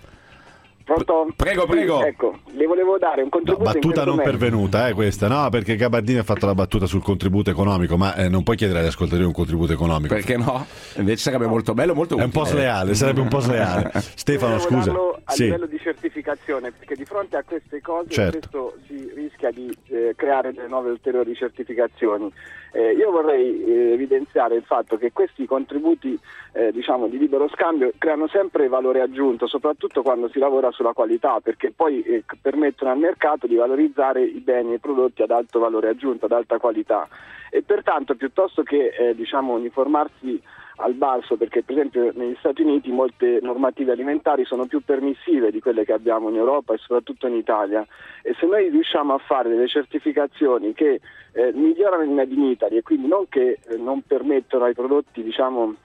Pronto?
Prego.
Sì, ecco, le volevo dare un contributo.
Battuta non pervenuta, questa, no? Perché Gabardini ha fatto la battuta sul contributo economico, ma non puoi chiedere agli ascoltatori un contributo economico.
Perché no? Invece sarebbe molto bello, molto utile.
È un po' sleale, sarebbe un po' sleale. Stefano, scusa.
A livello di certificazione, perché di fronte a queste cose spesso si rischia di creare delle nuove ulteriori certificazioni. Io vorrei evidenziare il fatto che questi contributi diciamo di libero scambio creano sempre valore aggiunto, soprattutto quando si lavora sulla qualità, perché poi permettono al mercato di valorizzare i beni e i prodotti ad alto valore aggiunto, ad alta qualità, e pertanto piuttosto che diciamo uniformarsi al basso, perché per esempio negli Stati Uniti molte normative alimentari sono più permissive di quelle che abbiamo in Europa e soprattutto in Italia, e se noi riusciamo a fare delle certificazioni che migliorano il Made in Italy e quindi non che non permettono ai prodotti diciamo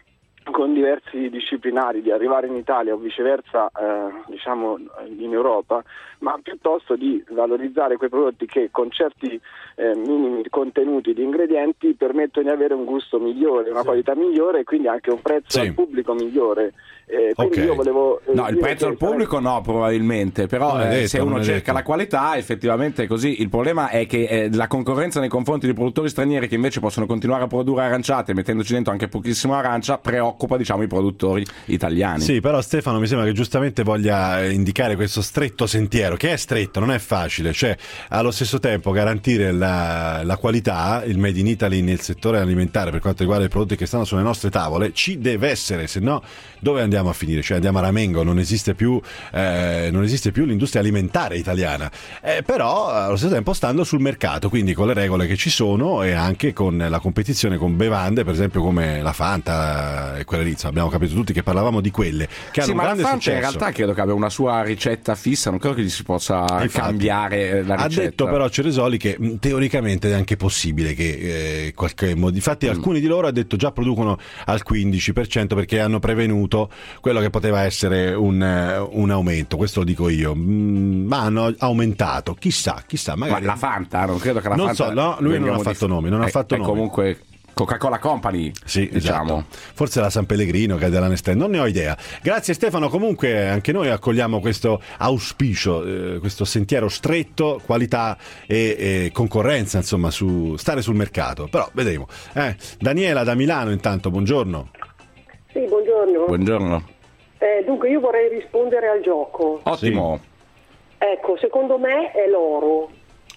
con diversi disciplinari di arrivare in Italia o viceversa diciamo in Europa, ma piuttosto di valorizzare quei prodotti che con certi minimi contenuti di ingredienti permettono di avere un gusto migliore, una qualità migliore e quindi anche un prezzo al pubblico migliore. Quindi io volevo
no, il prezzo al pubblico no, probabilmente, però se uno cerca la qualità, effettivamente è così. Il problema è che la concorrenza nei confronti di produttori stranieri che invece possono continuare a produrre aranciate mettendoci dentro anche pochissimo arancia preoccupa, diciamo, i produttori italiani.
Sì, però Stefano mi sembra che giustamente voglia indicare questo stretto sentiero, che è stretto, non è facile, cioè allo stesso tempo garantire la qualità, il made in Italy nel settore alimentare per quanto riguarda i prodotti che stanno sulle nostre tavole ci deve essere, se no dove andiamo a finire? Cioè andiamo a ramengo, non esiste più l'industria alimentare italiana, però allo stesso tempo stando sul mercato, quindi con le regole che ci sono e anche con la competizione con bevande per esempio come la Fanta e quelle lì, abbiamo capito tutti che parlavamo di quelle che hanno un grande
Fanta
successo.
In realtà credo che abbia una sua ricetta fissa, non credo che gli si possa cambiare la ricetta.
Ha detto però Ceresoli che teoricamente è anche possibile che qualche modo, infatti alcuni di loro ha detto già producono al 15% perché hanno prevenuto quello che poteva essere un aumento, questo lo dico io, ma hanno aumentato, chissà magari.
Ma la Fanta, non credo che la
non
Fanta
so, no, lui non ha fatto nomi, non ha fatto nomi.
Comunque Coca-Cola Company,
sì,
diciamo.
Esatto. Forse la San Pellegrino che è della Nestlé, non ne ho idea. Grazie Stefano, comunque anche noi accogliamo questo auspicio, questo sentiero stretto, qualità e concorrenza, insomma, su stare sul mercato, però vedremo. Daniela da Milano intanto, buongiorno.
Sì, buongiorno.
Buongiorno.
Dunque io vorrei rispondere al gioco.
Ottimo.
Sì. Ecco, secondo me è l'oro.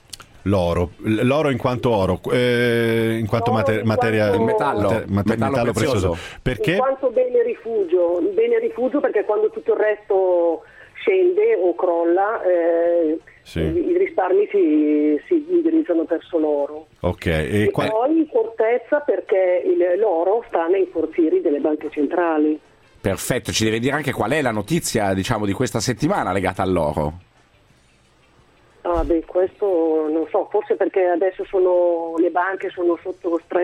L'oro in quanto oro, in quanto materia,
il metallo
prezioso. Perché?
In quanto bene rifugio perché quando tutto il resto scende o crolla i risparmi si indirizzano verso l'oro.
Ok.
Poi fortezza perché l'oro sta nei forzieri delle banche centrali.
Perfetto, ci deve dire anche qual è la notizia, diciamo, di questa settimana legata all'oro.
Questo non so, forse perché adesso le banche sono sotto stress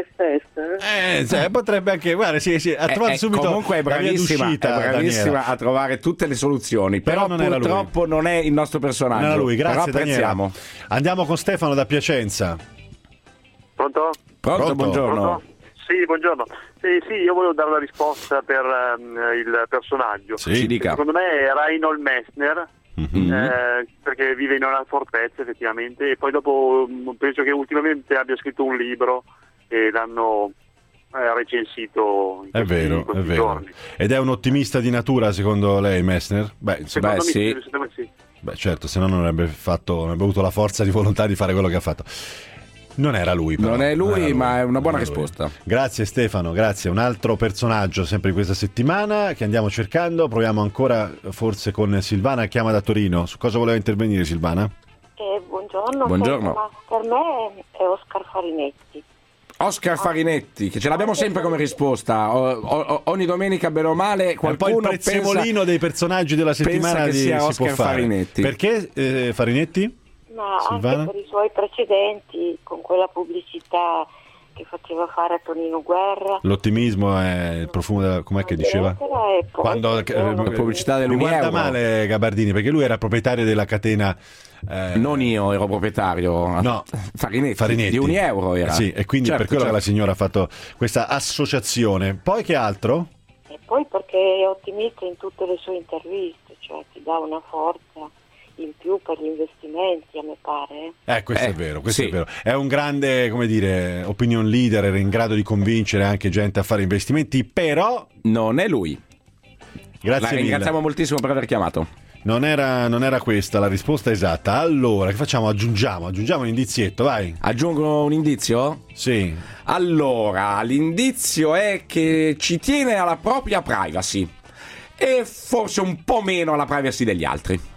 test.
Potrebbe anche, guarda, ha trovato subito.
Comunque è bravissima a trovare tutte le soluzioni, però purtroppo non è il nostro personaggio.
Non era lui, grazie
però
Daniela. Andiamo con Stefano da Piacenza.
Pronto?
Buongiorno.
Pronto? Sì, buongiorno. Sì, io volevo dare una risposta per il personaggio.
Sì, dica.
Secondo me è Reinhold Messner. Perché vive in una fortezza effettivamente, e poi dopo penso che ultimamente abbia scritto un libro e l'hanno recensito in questi giorni.
Ed è un ottimista di natura secondo lei Messner?
Secondo me sì.
Beh certo, se no non avrebbe avuto la forza di volontà di fare quello che ha fatto. Non era lui, però.
Non è lui, ma è una buona risposta.
Grazie Stefano, grazie. Un altro personaggio sempre in questa settimana che andiamo cercando. Proviamo ancora forse con Silvana, chiama da Torino. Su cosa voleva intervenire Silvana?
Buongiorno. Per me è Oscar Farinetti.
Oscar Farinetti, che ce l'abbiamo sempre come risposta. Ogni domenica, bene o male, qualcuno
poi il prezzemolino dei personaggi della settimana
che sia
si
Oscar
può fare.
Farinetti.
Perché Farinetti?
Ma
Silvana?
anche per i suoi precedenti, con quella pubblicità che faceva fare a Tonino Guerra.
L'ottimismo è il profumo com'è che diceva? Quando
la pubblicità dell'1
mi guarda
euro.
male Gabardini, perché lui era proprietario della catena.
Non io ero proprietario,
no,
Farinetti. Di 1 euro era.
Sì, e quindi per quello che la signora ha fatto questa associazione. Poi che altro?
E poi perché è ottimista in tutte le sue interviste, cioè ti dà una forza in più per gli investimenti, a me pare.
Questo è vero, è vero. È un grande, come dire, opinion leader, era in grado di convincere anche gente a fare investimenti, però
non è lui.
Grazie mille.
Ringraziamo moltissimo per aver chiamato.
Non era questa la risposta esatta. Allora, che facciamo? Aggiungiamo un indizietto, vai.
Aggiungo un indizio?
Sì.
Allora, l'indizio è che ci tiene alla propria privacy e forse un po' meno alla privacy degli altri.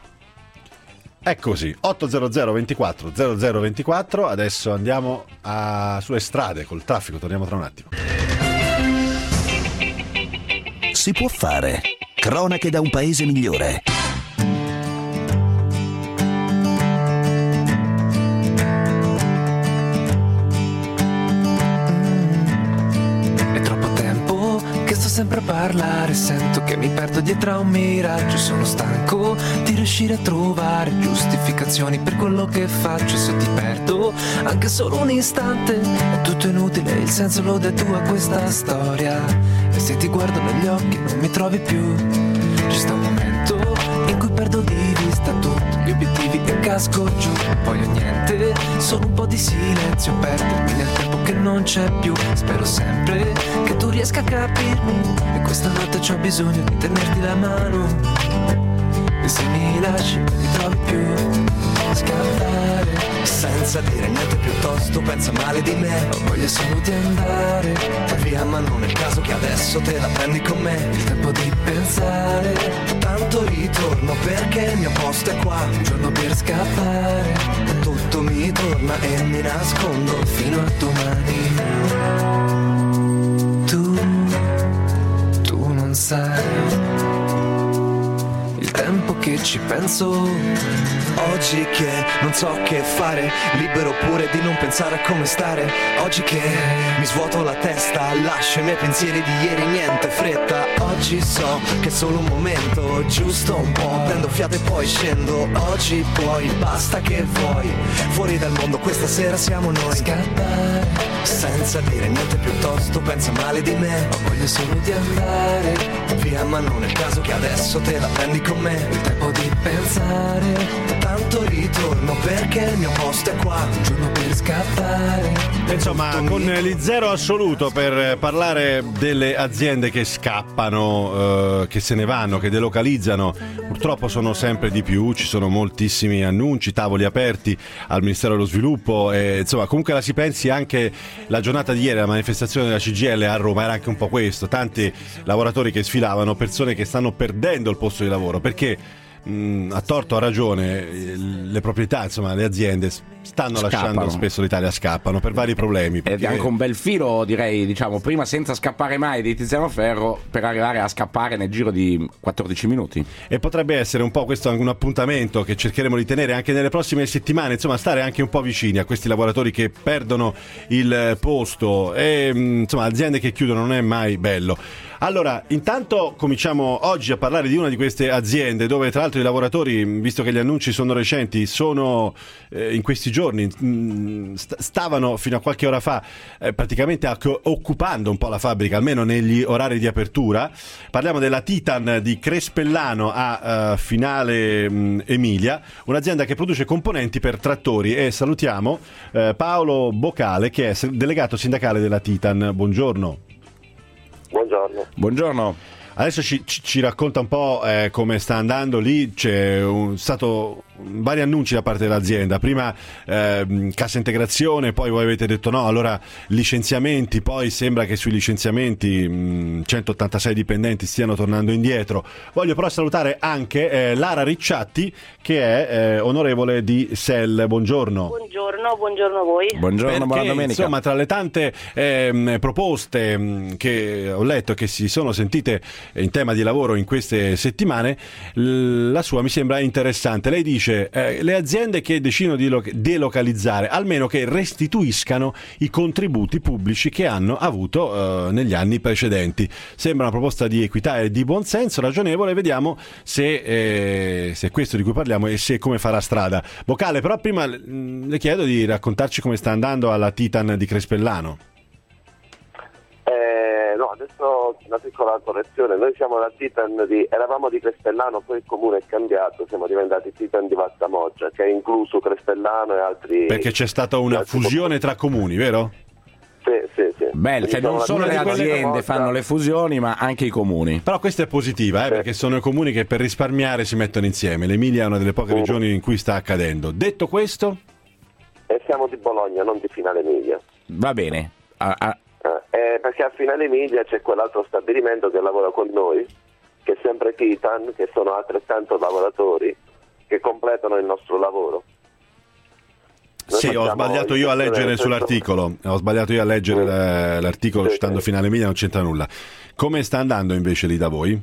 È così, 800 24 0024. Adesso andiamo sulle strade col traffico, torniamo tra un attimo.
Si può fare. Cronache da un paese migliore.
sempre parlare, sento che mi perdo dietro a un miraggio. Sono stanco di riuscire a trovare giustificazioni per quello che faccio. Se ti perdo anche solo un istante è tutto inutile, il senso lo dai tu a questa storia. E se ti guardo negli occhi non mi trovi più. Ci sta un momento in cui perdo di vista tutti gli obiettivi e casco giù. Poi ho niente, solo un po' di silenzio, perdermi nel tempo che non c'è più. Spero sempre che tu riesca a capirmi, e questa notte c'ho bisogno di tenerti la mano. E se mi lasci non mi trovi più. Scappare senza dire niente, piuttosto pensa male di me. Ho voglia solo di andare via, ma non è il caso che adesso te la prendi con me. Il tempo di pensare, tanto ritorno perché il mio posto è qua. Un giorno per scappare, tutto mi torna e mi nascondo fino a domani. Tu non sai il tempo che ci penso. Oggi che non so che fare, libero pure di non pensare a come stare. Oggi che mi svuoto la testa, lascio i miei pensieri di ieri, niente fretta. Oggi so che è solo un momento, giusto un po', prendo fiato e poi scendo. Oggi poi basta che vuoi, fuori dal mondo questa sera siamo noi. Scappare senza dire niente, piuttosto pensa male di me. Ho voglia solo di andare via, ma non è il caso che adesso te la prendi con me. Il tempo di pensare, tanto ritorno perché il mio posto è qua. Un giorno per scappare.
Insomma, con gli zero assoluto per parlare delle aziende che scappano, che se ne vanno, che delocalizzano. Purtroppo sono sempre di più, ci sono moltissimi annunci, tavoli aperti al Ministero dello Sviluppo e, insomma, comunque la si pensi, anche la giornata di ieri, la manifestazione della CGIL a Roma era anche un po' questo, tanti lavoratori che sfilavano, persone che stanno perdendo il posto di lavoro perché a torto o a ragione le proprietà, insomma le aziende stanno lasciando spesso l'Italia, scappano per vari problemi.
Ed è anche un bel filo, direi, diciamo, prima senza scappare mai di Tiziano Ferro per arrivare a scappare nel giro di 14 minuti.
E potrebbe essere un po' questo anche un appuntamento che cercheremo di tenere anche nelle prossime settimane, insomma stare anche un po' vicini a questi lavoratori che perdono il posto e insomma aziende che chiudono non è mai bello. Allora, intanto cominciamo oggi a parlare di una di queste aziende dove tra l'altro i lavoratori, visto che gli annunci sono recenti, sono in questi giorni, stavano fino a qualche ora fa praticamente occupando un po' la fabbrica, almeno negli orari di apertura. Parliamo della Titan di Crespellano a Finale Emilia, un'azienda che produce componenti per trattori, e salutiamo Paolo Bocale che è delegato sindacale della Titan. Buongiorno.
Buongiorno.
Buongiorno.
Adesso ci racconta un po' come sta andando lì. C'è stato vari annunci da parte dell'azienda, prima cassa integrazione, poi voi avete detto no, allora licenziamenti, poi sembra che sui licenziamenti 186 dipendenti stiano tornando indietro. Voglio però salutare anche Lara Ricciatti che è onorevole di SEL. Buongiorno.
Buongiorno a voi.
Buongiorno, buona domenica.
Insomma, tra le tante proposte che ho letto che si sono sentite in tema di lavoro in queste settimane, la sua mi sembra interessante. Lei dice le aziende che decidono di delocalizzare almeno che restituiscano i contributi pubblici che hanno avuto negli anni precedenti. Sembra una proposta di equità e di buonsenso, ragionevole. Vediamo se è questo di cui parliamo e se come farà strada. Vocale, però prima le chiedo di raccontarci come sta andando alla Titan di Crespellano.
No, adesso una piccola correzione, noi siamo la Titan eravamo di Crespellano, poi il comune è cambiato, siamo diventati Titan di Valsamoggia, che ha incluso Crespellano e altri.
Perché c'è stata una fusione tra comuni, vero?
Sì.
Bello, cioè non solo le aziende fanno le fusioni, ma anche i comuni.
Però questa è positiva, perché sono i comuni che per risparmiare si mettono insieme. L'Emilia è una delle poche regioni in cui sta accadendo. Detto questo?
E siamo di Bologna, non di Finale Emilia.
Va bene.
Perché a Finale Emilia c'è quell'altro stabilimento che lavora con noi, che è sempre Titan, che sono altrettanto lavoratori che completano il nostro lavoro.
Sì, ho sbagliato io a leggere sull'articolo. Ho sbagliato io a leggere l'articolo citando Finale Emilia, non c'entra nulla. Come sta andando invece lì da voi?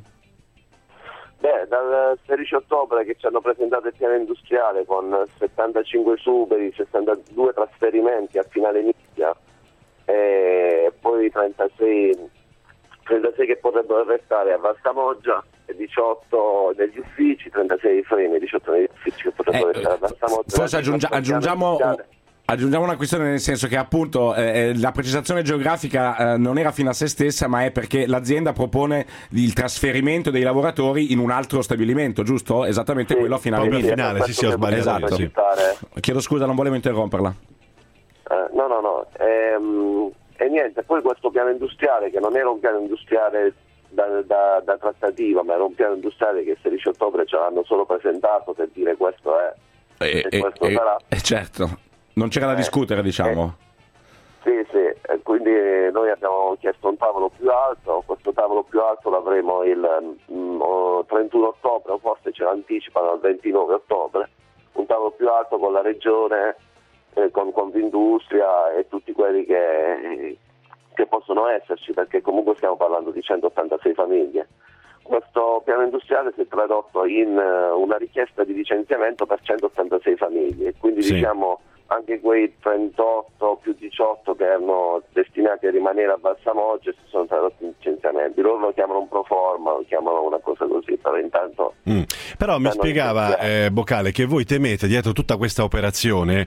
Dal 16 ottobre che ci hanno presentato il piano industriale con 75 esuberi, 62 trasferimenti a Finale Emilia e poi 36 36 che potrebbero restare a Valsamoggia e 18 negli uffici, 36 freni, 18 negli uffici che potrebbero restare a Valsamoggia.
Forse aggiungiamo una questione, nel senso che appunto la precisazione geografica non era fino a se stessa, ma è perché l'azienda propone il trasferimento dei lavoratori in un altro stabilimento, giusto? Esattamente quello a finale.
Proprio finale, sì, ho sbagliato.
Esatto.
Sì.
Chiedo scusa, non volevo interromperla.
No. E niente, poi questo piano industriale, che non era un piano industriale da trattativa, ma era un piano industriale che il 16 ottobre ce l'hanno solo presentato per dire questo è e questo sarà.
Certo, non c'era da discutere, diciamo.
Sì, e quindi noi abbiamo chiesto un tavolo più alto. Questo tavolo più alto l'avremo il 31 ottobre, o forse ce l'anticipano al 29 ottobre, un tavolo più alto con la regione, con Confindustria e tutti quelli che possono esserci, perché comunque stiamo parlando di 186 famiglie. Questo piano industriale si è tradotto in una richiesta di licenziamento per 186 famiglie, quindi diciamo anche quei 38 più 18 che erano destinati a rimanere a Valsamoggia si sono tradotti in licenziamenti. Loro lo chiamano un pro forma, lo chiamano una cosa così, però intanto...
Però mi spiegava Boccale che voi temete dietro tutta questa operazione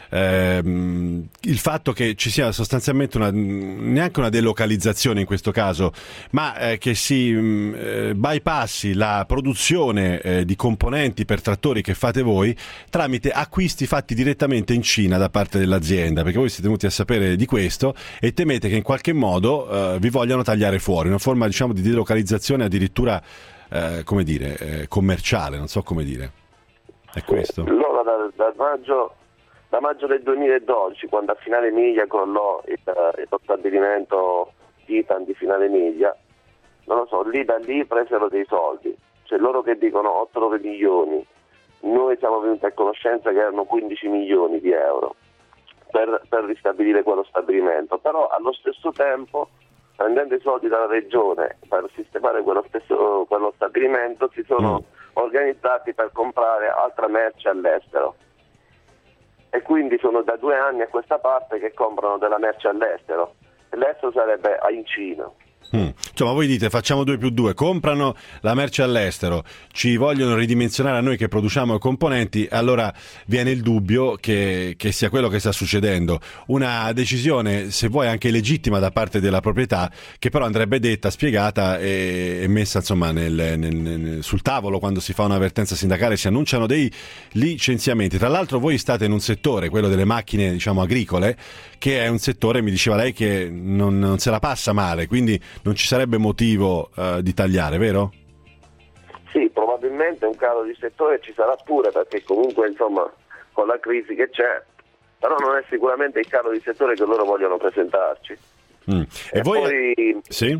il fatto che ci sia sostanzialmente neanche una delocalizzazione in questo caso, ma che si bypassi la produzione di componenti per trattori che fate voi tramite acquisti fatti direttamente in Cina da parte dell'azienda, perché voi siete venuti a sapere di questo e temete che in qualche modo vi vogliano tagliare fuori, una forma diciamo di delocalizzazione addirittura commerciale, non so come dire. È questo?
Loro da maggio del 2012, quando a Finale Emilia crollò lo stabilimento Titan di Finale Emilia, non lo so, da lì presero dei soldi, cioè loro che dicono 8-9 milioni, noi siamo venuti a conoscenza che erano 15 milioni di euro per ristabilire quello stabilimento, però allo stesso tempo, prendendo i soldi dalla regione per sistemare quello stabilimento, si sono organizzati per comprare altra merce all'estero. E quindi sono da 2 anni a questa parte che comprano della merce all'estero. L'estero sarebbe in Cina.
Insomma, voi dite facciamo 2+2, comprano la merce all'estero, ci vogliono ridimensionare a noi che produciamo i componenti, allora viene il dubbio che sia quello che sta succedendo. Una decisione, se vuoi, anche legittima da parte della proprietà, che però andrebbe detta, spiegata e messa insomma sul tavolo quando si fa un'avvertenza sindacale, si annunciano dei licenziamenti. Tra l'altro voi state in un settore, quello delle macchine diciamo agricole, che è un settore, mi diceva lei, che non se la passa male, quindi non ci sarebbe motivo di tagliare, vero?
Sì, probabilmente un calo di settore ci sarà pure, perché comunque insomma con la crisi che c'è, però non è sicuramente il calo di settore che loro vogliono presentarci.
E voi...
poi...
Sì?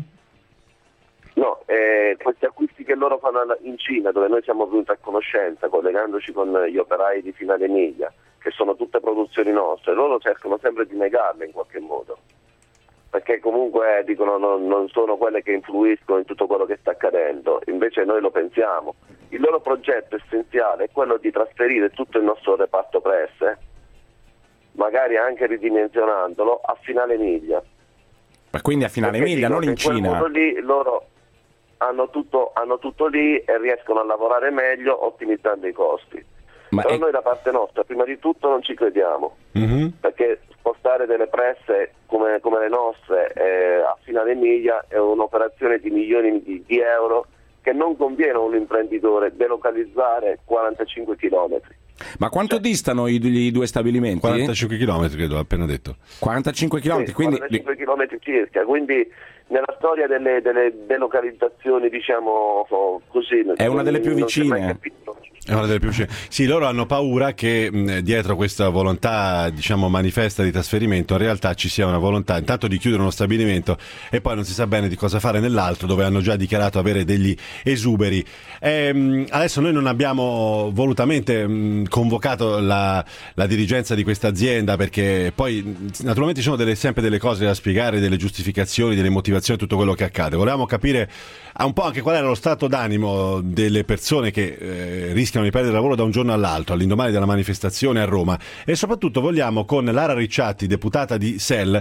No, questi acquisti che loro fanno in Cina, dove noi siamo venuti a conoscenza collegandoci con gli operai di Finale Emilia, che sono tutte produzioni nostre, loro cercano sempre di negarle in qualche modo, perché comunque dicono non sono quelle che influiscono in tutto quello che sta accadendo, invece noi lo pensiamo. Il loro progetto essenziale è quello di trasferire tutto il nostro reparto presse, magari anche ridimensionandolo, a Finale Emilia.
Ma quindi a Finale Emilia, non in Cina? In quel modo
lì loro hanno tutto lì e riescono a lavorare meglio ottimizzando i costi. Però noi da parte nostra, prima di tutto, non ci crediamo, perché spostare delle presse come le nostre a Finale Emilia è un'operazione di milioni di euro che non conviene a un imprenditore delocalizzare 45 chilometri.
Ma quanto distano i due stabilimenti?
45 chilometri, credo, appena detto.
45 chilometri,
sì,
quindi...
45 chilometri circa, quindi nella storia delle delocalizzazioni, diciamo così...
È una delle più vicine.
È una delle più vicine. Sì, loro hanno paura che dietro questa volontà, diciamo, manifesta di trasferimento, in realtà ci sia una volontà intanto di chiudere uno stabilimento e poi non si sa bene di cosa fare nell'altro, dove hanno già dichiarato avere degli esuberi. Adesso noi non abbiamo volutamente convocato la dirigenza di questa azienda, perché poi naturalmente ci sono sempre delle cose da spiegare, delle giustificazioni, delle motivazioni, tutto quello che accade. Volevamo capire un po' anche qual era lo stato d'animo delle persone che rischiano di perdere il lavoro da un giorno all'altro, all'indomani della manifestazione a Roma, e soprattutto vogliamo con Lara Ricciatti, deputata di SEL,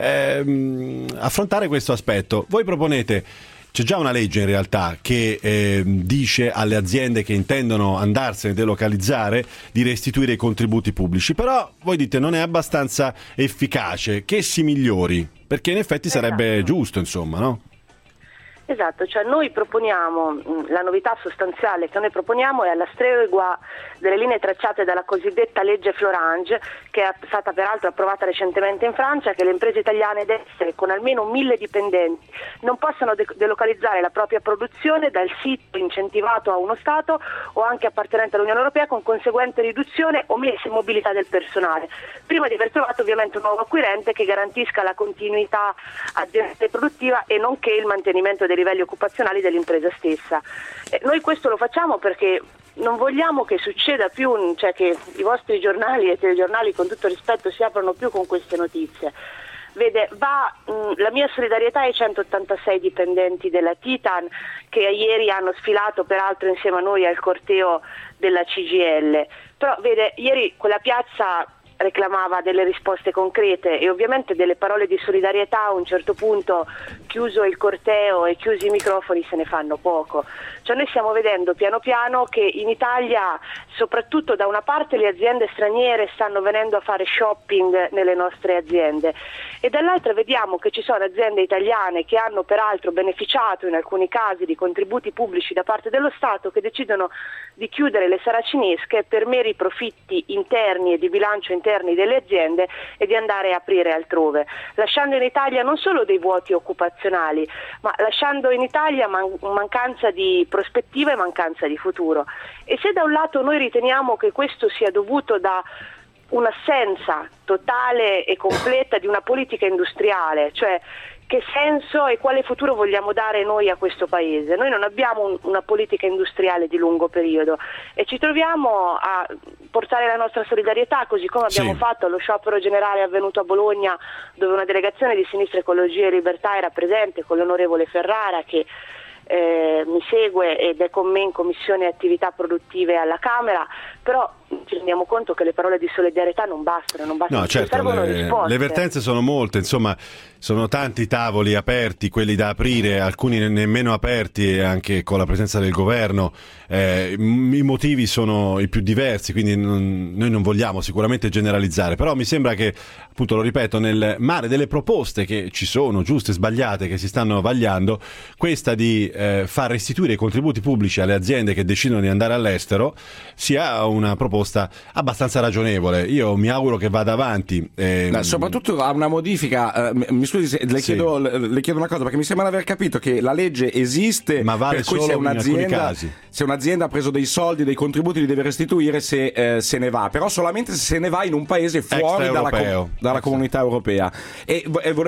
affrontare questo aspetto. Voi proponete, c'è già una legge in realtà che dice alle aziende che intendono andarsene, delocalizzare, di restituire i contributi pubblici, però voi dite non è abbastanza efficace, che si migliori, perché in effetti sarebbe giusto, insomma, no?
Esatto, cioè noi proponiamo, la novità sostanziale che noi proponiamo è alla stregua delle linee tracciate dalla cosiddetta legge Florange, che è stata peraltro approvata recentemente in Francia, che le imprese italiane d'estere con almeno 1.000 dipendenti non possono delocalizzare la propria produzione dal sito incentivato a uno Stato o anche appartenente all'Unione Europea, con conseguente riduzione o messa in mobilità del personale, prima di aver trovato ovviamente un nuovo acquirente che garantisca la continuità aziendale produttiva e nonché il mantenimento dei livelli occupazionali dell'impresa stessa. Noi questo lo facciamo perché non vogliamo che succeda più, cioè che i vostri giornali e telegiornali, con tutto rispetto, si aprono più con queste notizie. Vede, la mia solidarietà ai 186 dipendenti della Titan, che ieri hanno sfilato peraltro insieme a noi al corteo della CGIL, però vede, ieri quella piazza reclamava delle risposte concrete e ovviamente delle parole di solidarietà. A un certo punto, chiuso il corteo e chiusi i microfoni, se ne fanno poco. Cioè noi stiamo vedendo piano piano che in Italia, soprattutto da una parte, le aziende straniere stanno venendo a fare shopping nelle nostre aziende e dall'altra vediamo che ci sono aziende italiane che hanno peraltro beneficiato in alcuni casi di contributi pubblici da parte dello Stato, che decidono di chiudere le saracinesche per meri profitti interni e di bilancio interni delle aziende e di andare a aprire altrove, lasciando in Italia non solo dei vuoti occupazionali, ma lasciando in Italia mancanza di prospettiva e mancanza di futuro. E se da un lato noi riteniamo che questo sia dovuto da un'assenza totale e completa di una politica industriale, cioè che senso e quale futuro vogliamo dare noi a questo paese? Noi non abbiamo una politica industriale di lungo periodo e ci troviamo a portare la nostra solidarietà, così come abbiamo fatto allo sciopero generale avvenuto a Bologna, dove una delegazione di Sinistra Ecologia e Libertà era presente con l'onorevole Ferrara, che mi segue ed è con me in Commissione Attività Produttive alla Camera, però ci rendiamo conto che le parole di solidarietà non bastano,
no, certo, le vertenze sono molte, insomma sono tanti tavoli aperti, quelli da aprire, alcuni nemmeno aperti, anche con la presenza del governo. I motivi sono i più diversi, quindi noi non vogliamo sicuramente generalizzare, però mi sembra che, appunto, lo ripeto, nel mare delle proposte che ci sono, giuste e sbagliate, che si stanno vagliando, questa di far restituire i contributi pubblici alle aziende che decidono di andare all'estero sia una proposta abbastanza ragionevole. Io mi auguro che vada avanti.
Soprattutto a una modifica, mi scusi se le chiedo una cosa, perché mi sembra di aver capito che la legge esiste,
ma vale
per cui
solo in alcuni casi.
Se un'azienda ha preso dei soldi, dei contributi, li deve restituire se ne va, però solamente se se ne va in un paese fuori dalla comunità europea. E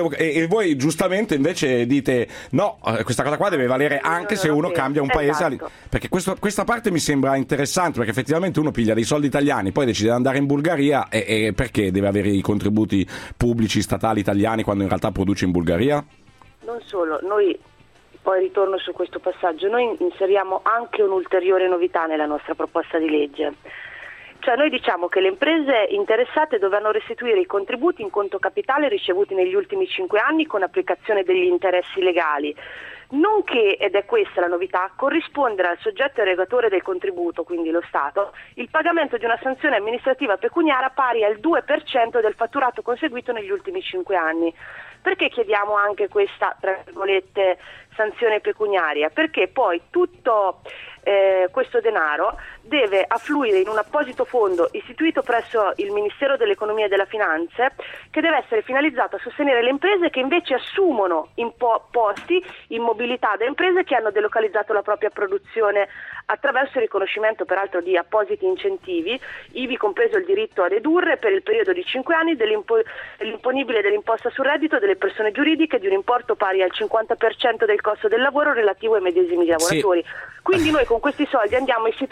voi giustamente invece dite no, questa cosa qua deve valere anche se uno cambia un paese, perché questa parte mi sembra interessante, perché effettivamente uno piglia dei soldi italiani, poi decide di andare in Bulgaria e perché deve avere i contributi pubblici statali italiani quando in realtà produce in Bulgaria?
Non solo, noi poi ritorno su questo passaggio, noi inseriamo anche un'ulteriore novità nella nostra proposta di legge. Cioè noi diciamo che le imprese interessate dovranno restituire i contributi in conto capitale ricevuti negli ultimi 5 anni con applicazione degli interessi legali, nonché, ed è questa la novità, corrispondere al soggetto erogatore del contributo, quindi lo Stato, il pagamento di una sanzione amministrativa pecuniaria pari al 2% del fatturato conseguito negli ultimi 5 anni. Perché chiediamo anche questa, tra virgolette, sanzione pecuniaria? Perché poi tutto questo denaro deve affluire in un apposito fondo istituito presso il Ministero dell'Economia e delle Finanze, che deve essere finalizzato a sostenere le imprese che invece assumono posti in mobilità da imprese che hanno delocalizzato la propria produzione, attraverso il riconoscimento peraltro di appositi incentivi, ivi compreso il diritto a dedurre per il periodo di 5 anni dell'imponibile dell'imposta sul reddito delle persone giuridiche di un importo pari al 50% del costo del lavoro relativo ai medesimi lavoratori. Sì. Quindi noi con questi soldi andiamo a istituire un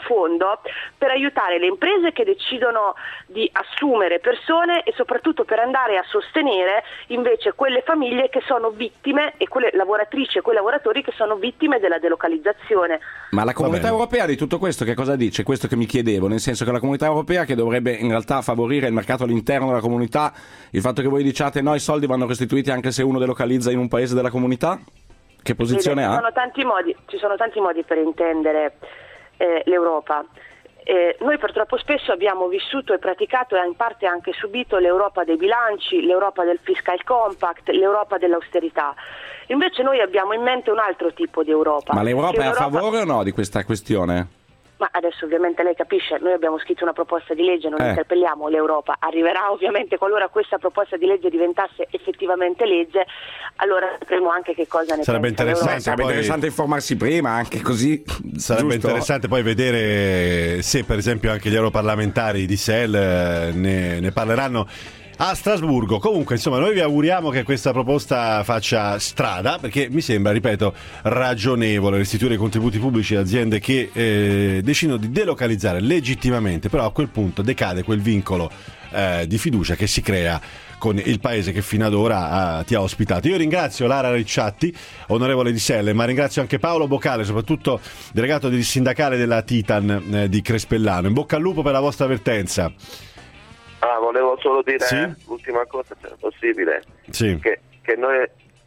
fondo per aiutare le imprese che decidono di assumere persone e soprattutto per andare a sostenere invece quelle famiglie che sono vittime e quelle lavoratrici e quei lavoratori che sono vittime della delocalizzazione.
Ma la Comunità Europea di tutto questo che cosa dice? Questo che mi chiedevo, nel senso che la Comunità Europea, che dovrebbe in realtà favorire il mercato all'interno della comunità, il fatto che voi diciate no, i soldi vanno restituiti anche se uno delocalizza in un paese della comunità? Che posizione ha?
Ci sono tanti modi per intendere l'Europa. Noi purtroppo spesso abbiamo vissuto e praticato e in parte anche subito l'Europa dei bilanci, l'Europa del fiscal compact, l'Europa dell'austerità. Invece noi abbiamo in mente un altro tipo di Europa.
Ma l'Europa è a favore o no di questa questione?
Ma adesso ovviamente lei capisce, noi abbiamo scritto una proposta di legge, non interpelliamo l'Europa, arriverà ovviamente qualora questa proposta di legge diventasse effettivamente legge, allora sapremo anche che cosa ne
sarebbe
pensa
sarebbe interessante informarsi prima, anche così.
Sarebbe interessante poi vedere se per esempio anche gli europarlamentari di SEL ne parleranno a Strasburgo. Comunque insomma noi vi auguriamo che questa proposta faccia strada, perché mi sembra, ripeto, ragionevole restituire i contributi pubblici ad aziende che decidono di delocalizzare legittimamente, però a quel punto decade quel vincolo di fiducia che si crea con il paese che fino ad ora ti ha ospitato. Io ringrazio Lara Ricciatti, onorevole di SEL, ma ringrazio anche Paolo Bocale, soprattutto delegato del sindacale della Titan di Crespellano. In bocca al lupo per la vostra avvertenza.
Volevo solo dire l'ultima cosa, se è possibile.
Sì.
Che noi...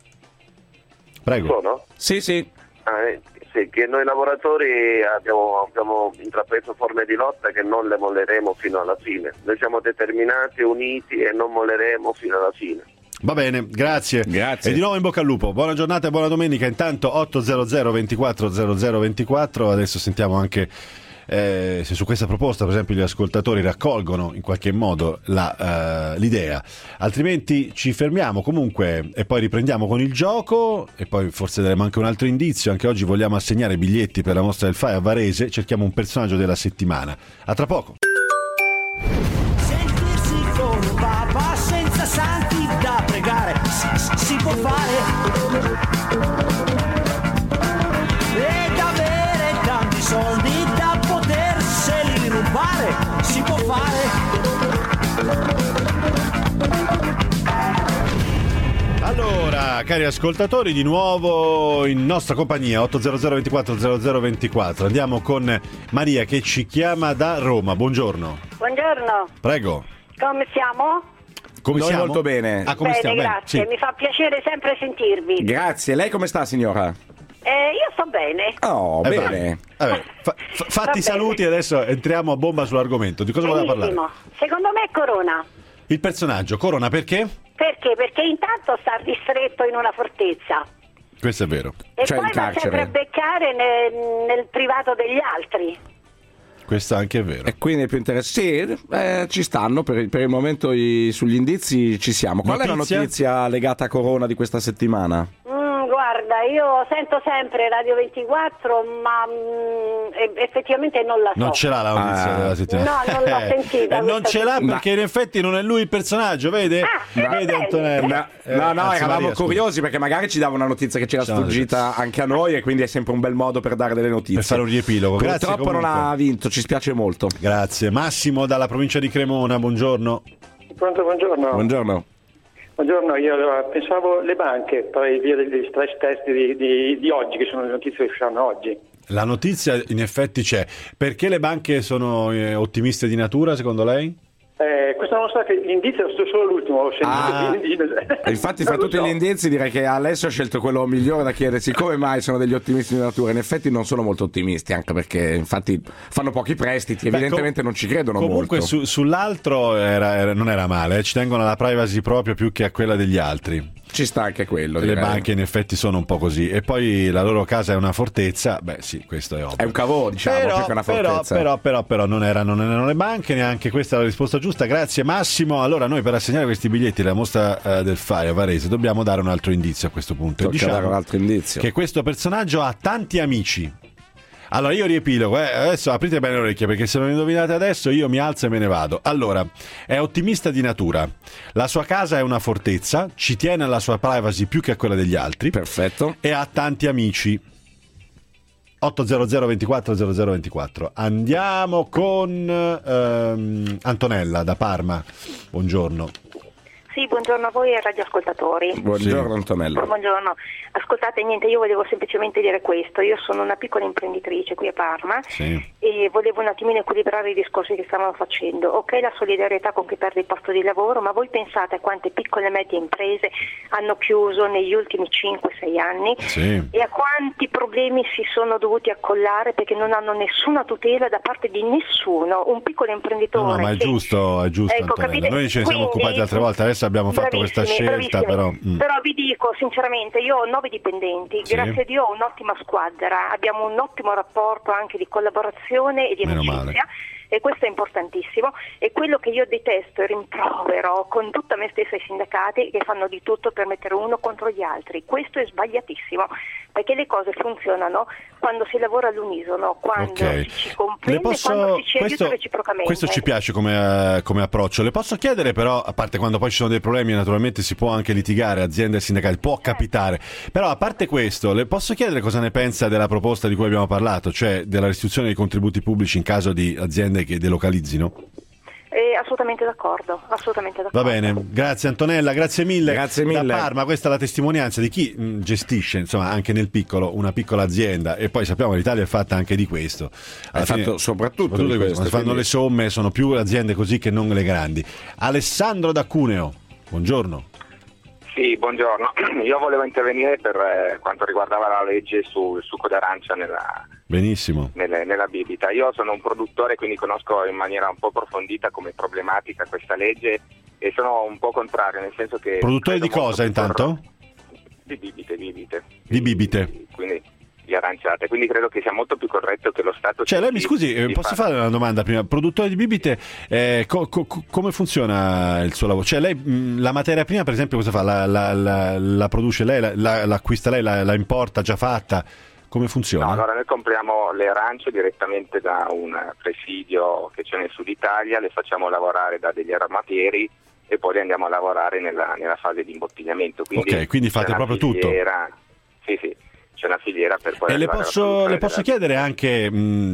Prego.
Sono?
Sì.
Sì, che noi lavoratori abbiamo intrapreso forme di lotta che non le molleremo fino alla fine. Noi siamo determinati, uniti e non molleremo fino alla fine.
Va bene, grazie. E di nuovo in bocca al lupo. Buona giornata e buona domenica. Intanto 800 24 00 24. Adesso sentiamo anche se su questa proposta per esempio gli ascoltatori raccolgono in qualche modo l'idea, altrimenti ci fermiamo comunque e poi riprendiamo con il gioco e poi forse daremo anche un altro indizio. Anche oggi vogliamo assegnare biglietti per la mostra del FAI a Varese, cerchiamo un personaggio della settimana. A tra poco.
Sentirsi con un papa senza santi da pregare si può fare, ed avere tanti soldi da poterseli rubare si può fare.
Allora, cari ascoltatori, di nuovo in nostra compagnia 800 24 00 24. Andiamo con Maria che ci chiama da Roma. Buongiorno.
Buongiorno.
Prego.
Come siamo?
Come
Noi
siamo?
molto bene.
Come
bene,
stiamo?
grazie.
Sì.
Mi fa piacere sempre sentirvi.
Grazie. Lei come sta, signora?
Io sto bene.
Oh, bene.
Vabbè, fatti i saluti e adesso entriamo a bomba sull'argomento. Di cosa voleva parlare?
Secondo me è Corona.
Il personaggio Corona perché?
Perché? Perché intanto sta ristretto in una fortezza.
Questo è vero.
E poi va sempre a beccare nel privato degli altri.
Questo anche è vero.
E quindi è più interessante. Sì, ci stanno per il momento sugli indizi ci siamo. Qual è la notizia legata a Corona di questa settimana?
Guarda, io sento sempre Radio 24, ma effettivamente non la so.
Non ce l'ha la notizia della settimana.
No, non l'ho sentita.
Non ce l'ha perché in effetti non è lui il personaggio, vede? Vede Antonella.
No, eravamo curiosi perché magari ci dava una notizia che c'era sfuggita anche a noi e quindi è sempre un bel modo per dare delle notizie.
Per fare un riepilogo.
Purtroppo
Grazie,
non ha vinto, ci spiace molto.
Grazie. Massimo dalla provincia di Cremona, buongiorno.
Pronto, buongiorno.
Buongiorno.
Buongiorno, io pensavo le banche per via degli stress test di oggi, che sono le notizie che usciranno oggi.
La notizia in effetti c'è. Perché le banche sono ottimiste di natura, secondo lei?
Questa non so, che l'indizio è solo l'ultimo.
Infatti fra tutti gli indizi direi che Alessio ha scelto quello migliore da chiedersi come mai sono degli ottimisti di natura. In effetti non sono molto ottimisti, anche perché infatti fanno pochi prestiti, evidentemente non ci credono
comunque
molto.
Comunque sull'altro non era male, ci tengono alla privacy proprio più che a quella degli altri.
Ci sta anche quello.
Le banche in effetti sono un po' così. E poi la loro casa è una fortezza. Beh sì, questo è ovvio.
È un cavò, diciamo, più che una fortezza.
Però non erano le banche, neanche questa è la risposta giusta. Grazie Massimo. Allora noi per assegnare questi biglietti alla mostra del FAI a Varese dobbiamo dare un altro indizio a questo punto.
Diciamo dare un altro indizio.
Che questo personaggio ha tanti amici. Allora io riepilogo, adesso aprite bene le orecchie perché se non indovinate adesso io mi alzo e me ne vado. Allora, è ottimista di natura, la sua casa è una fortezza, ci tiene alla sua privacy più che a quella degli altri.
Perfetto.
E ha tanti amici. 800 24 0024. Andiamo con Antonella da Parma. Buongiorno.
Sì, buongiorno a voi e ai radioascoltatori.
Buongiorno Antonella.
Buongiorno. Ascoltate, niente, io volevo semplicemente dire questo. Io sono una piccola imprenditrice qui a Parma e volevo un attimino equilibrare i discorsi che stavamo facendo. Ok, la solidarietà con chi perde il posto di lavoro, ma voi pensate a quante piccole e medie imprese hanno chiuso negli ultimi 5-6 anni e a quanti problemi si sono dovuti accollare perché non hanno nessuna tutela da parte di nessuno. Un piccolo imprenditore.
No, ma è giusto,
ecco,
Antonella.
capite?
Noi ce ne siamo occupati altre volte, adesso abbiamo fatto questa scelta, però
vi dico sinceramente, io ho 9 dipendenti, grazie a Dio ho un'ottima squadra, abbiamo un ottimo rapporto anche di collaborazione e di amicizia. E questo è importantissimo, e quello che io detesto e rimprovero con tutta me stessa i sindacati che fanno di tutto per mettere uno contro gli altri. Questo è sbagliatissimo, perché le cose funzionano quando si lavora all'unisono, quando ci comprende, quando ci aiuta reciprocamente.
Questo ci piace come approccio. Le posso chiedere però, a parte quando poi ci sono dei problemi, naturalmente si può anche litigare, aziende e sindacati, può capitare, però a parte questo le posso chiedere cosa ne pensa della proposta di cui abbiamo parlato, cioè della restituzione dei contributi pubblici in caso di aziende che delocalizzino?
Assolutamente d'accordo.
Va bene, grazie Antonella, grazie mille. Da Parma, questa è la testimonianza di chi gestisce, insomma, anche nel piccolo, una piccola azienda, e poi sappiamo che l'Italia è fatta anche di questo.
Soprattutto di questo.
Quando si fanno le somme sono più aziende così che non le grandi. Alessandro da Cuneo, buongiorno.
Sì, buongiorno. Io volevo intervenire per quanto riguardava la legge sul succo d'arancia nella bibita. Io sono un produttore, quindi conosco in maniera un po' approfondita come problematica questa legge e sono un po' contrario, nel senso che...
Produttore di cosa intanto?
Di bibite.
Di bibite.
Quindi di aranciate, quindi credo che sia molto più corretto che lo Stato...
Cioè lei mi scusi, posso fare una domanda prima? Produttore di bibite, come funziona il suo lavoro? Cioè lei la materia prima per esempio cosa fa? La produce lei, l'acquista lei, la importa già fatta? Come funziona?
No, allora noi compriamo le arance direttamente da un presidio che c'è nel sud Italia, le facciamo lavorare da degli armatieri e poi le andiamo a lavorare nella fase di imbottigliamento.
Quindi fate proprio
filiera, tutto? Sì, c'è una filiera per poi...
E le posso chiedere anche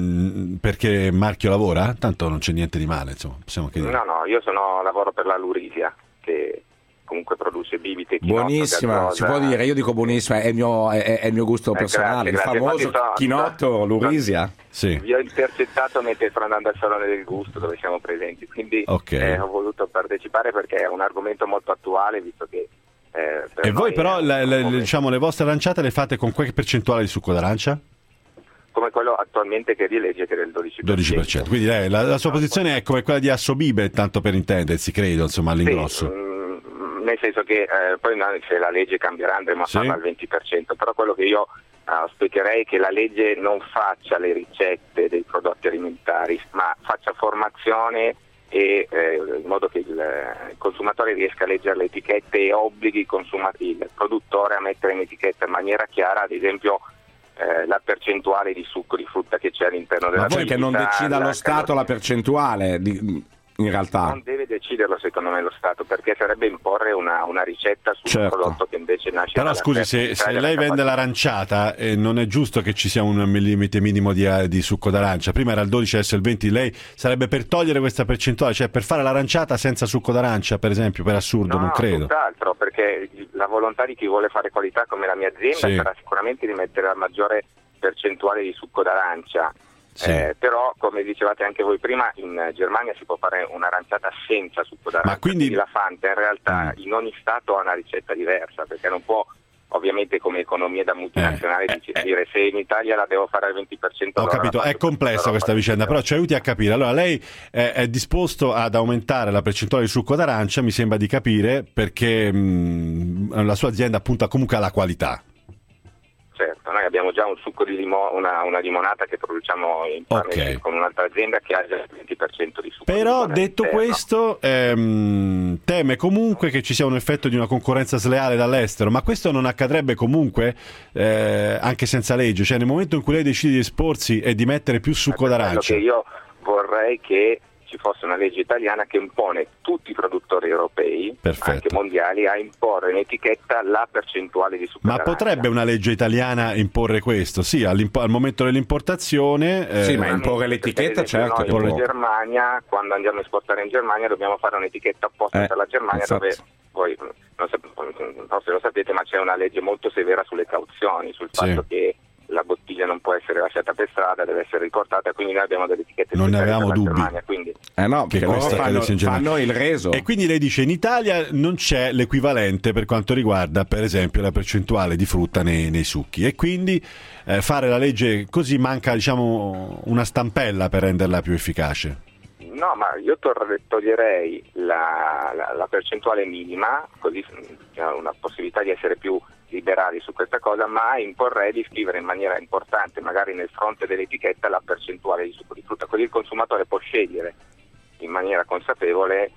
perché marchio lavora? Tanto non c'è niente di male, insomma, possiamo chiedere.
No, io lavoro per la Lurisia, che comunque produce bibite.
Buonissima, si può dire, io dico buonissima, è il mio gusto personale,
grazie.
Il famoso chinotto Lurisia.
Sì.
Vi ho intercettato mentre sto andando al Salone del Gusto dove siamo presenti, quindi ho voluto partecipare perché è un argomento molto attuale, visto che
e voi però le vostre aranciate le fate con qualche percentuale di succo d'arancia?
Come quello attualmente che è di legge, che è del 12%.
Quindi la sua posizione è come quella di Assobibe, tanto per intendersi, credo, insomma, all'ingrosso.
Nel senso che poi se la legge cambierà andremo a farla al 20%, però quello che io auspicherei è che la legge non faccia le ricette dei prodotti alimentari, ma faccia formazione e in modo che il consumatore riesca a leggere le etichette e obblighi il produttore a mettere in etichetta in maniera chiara, ad esempio la percentuale di succo di frutta che c'è all'interno della bibita.
Ma vuoi che non decida lo Stato la percentuale? In realtà
non deve deciderlo secondo me lo Stato, perché sarebbe imporre una ricetta su un prodotto che invece nasce.
Però scusi, se lei vende l'aranciata non è giusto che ci sia un limite minimo di succo d'arancia. Prima era il 12, adesso il 20. Lei sarebbe per togliere questa percentuale, cioè per fare l'aranciata senza succo d'arancia, per esempio, per assurdo? Non credo.
Tutt'altro, perché la volontà di chi vuole fare qualità come la mia azienda sarà sicuramente di mettere la maggiore percentuale di succo d'arancia. Però come dicevate anche voi prima, in Germania si può fare un'aranciata senza succo d'arancia.
Ma quindi
la Fanta in realtà in ogni stato ha una ricetta diversa, perché non può ovviamente come economia da multinazionale dire se in Italia la devo fare al 20%.
Ho capito, è complessa questa vicenda, però ci aiuti a capire. Allora lei è disposto ad aumentare la percentuale di succo d'arancia, mi sembra di capire, perché la sua azienda punta comunque alla qualità.
Certo, noi abbiamo già un succo di una limonata che produciamo con un'altra azienda che ha già il 20% di succo.
Però detto questo, teme comunque che ci sia un effetto di una concorrenza sleale dall'estero, ma questo non accadrebbe comunque anche senza legge, cioè nel momento in cui lei decide di esporsi e di mettere più succo d'arancia.
Che io vorrei che ci fosse una legge italiana che impone tutti i produttori europei, anche mondiali, a imporre in etichetta la percentuale di succo d'arancia.
Ma potrebbe una legge italiana imporre questo? Sì, al momento dell'importazione...
Sì, ma imporre l'etichetta, certo.
In Germania, quando andiamo a esportare in Germania, dobbiamo fare un'etichetta apposta per la Germania, dove poi, forse lo sapete, ma c'è una legge molto severa sulle cauzioni, sul fatto che la bottiglia non può essere lasciata per strada, deve essere riportata, quindi noi abbiamo delle etichette.
Non ne avevamo dubbi.
Germania, quindi...
no, perché loro fanno il reso.
E quindi lei dice in Italia non c'è l'equivalente per quanto riguarda per esempio la percentuale di frutta nei succhi, e quindi fare la legge così manca, diciamo, una stampella per renderla più efficace.
No, ma io toglierei la percentuale minima, così c'è una possibilità di essere più liberali su questa cosa, ma imporrei di scrivere in maniera importante, magari nel fronte dell'etichetta, la percentuale di succo di frutta, così il consumatore può scegliere in maniera consapevole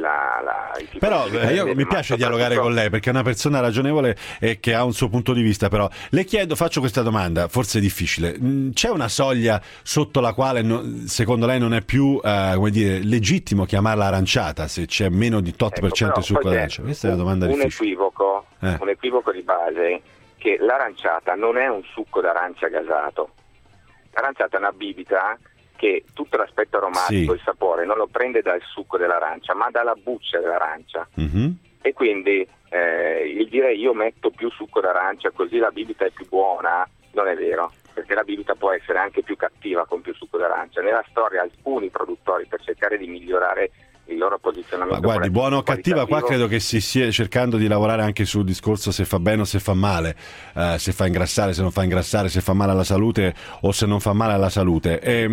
il tipo.
Però io mi piace dialogare con lei perché è una persona ragionevole e che ha un suo punto di vista. Però le faccio questa domanda, forse difficile: c'è una soglia sotto la quale secondo lei non è più legittimo chiamarla aranciata se c'è meno di 8% di succo d'arancia? Questa è una domanda difficile.
Un equivoco di base, che l'aranciata non è un succo d'arancia gasato. L'aranciata è una bibita che tutto l'aspetto aromatico, il sapore, non lo prende dal succo dell'arancia, ma dalla buccia dell'arancia. E quindi il dire io metto più succo d'arancia così la bibita è più buona, non è vero, perché la bibita può essere anche più cattiva con più succo d'arancia. Nella storia alcuni produttori, per cercare di migliorare il loro posizionamento,
ma guardi, buono o cattiva, qua credo che si stia cercando di lavorare anche sul discorso se fa bene o se fa male, se fa ingrassare, se non fa ingrassare, se fa male alla salute o se non fa male alla salute.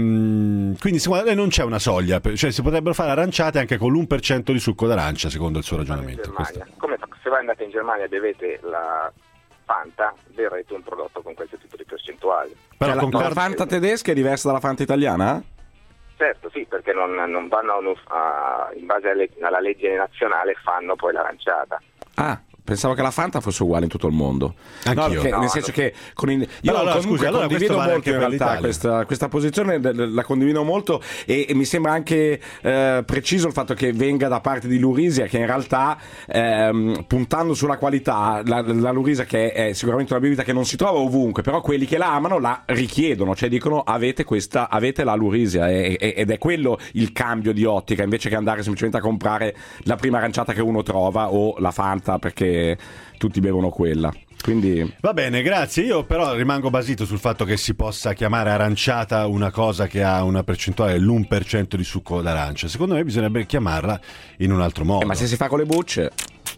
Quindi secondo lei non c'è una soglia, cioè si potrebbero fare aranciate anche con l'1% di succo d'arancia, secondo il suo ragionamento.
Come se voi andate in Germania e bevete la Fanta, berrete un prodotto con questo tipo di percentuali.
Però la Fanta tedesca è diversa dalla Fanta italiana?
Certo, sì, perché non vanno in base alla legge nazionale, fanno poi l'aranciata.
Ah, pensavo che la Fanta fosse uguale in tutto il mondo.
Anch'io.
Nel senso che io condivido molto in realtà questa posizione, la condivido molto, e mi sembra anche preciso il fatto che venga da parte di Lurisia, che in realtà puntando sulla qualità, la Lurisia, che è sicuramente una bibita che non si trova ovunque, però quelli che la amano la richiedono, cioè dicono avete la Lurisia, ed è quello il cambio di ottica, invece che andare semplicemente a comprare la prima aranciata che uno trova o la Fanta perché tutti bevono quella. Quindi
va bene, grazie. Io però rimango basito sul fatto che si possa chiamare aranciata una cosa che ha una percentuale dell'1% di succo d'arancia. Secondo me bisognerebbe chiamarla in un altro modo.
Ma se si fa con le bucce?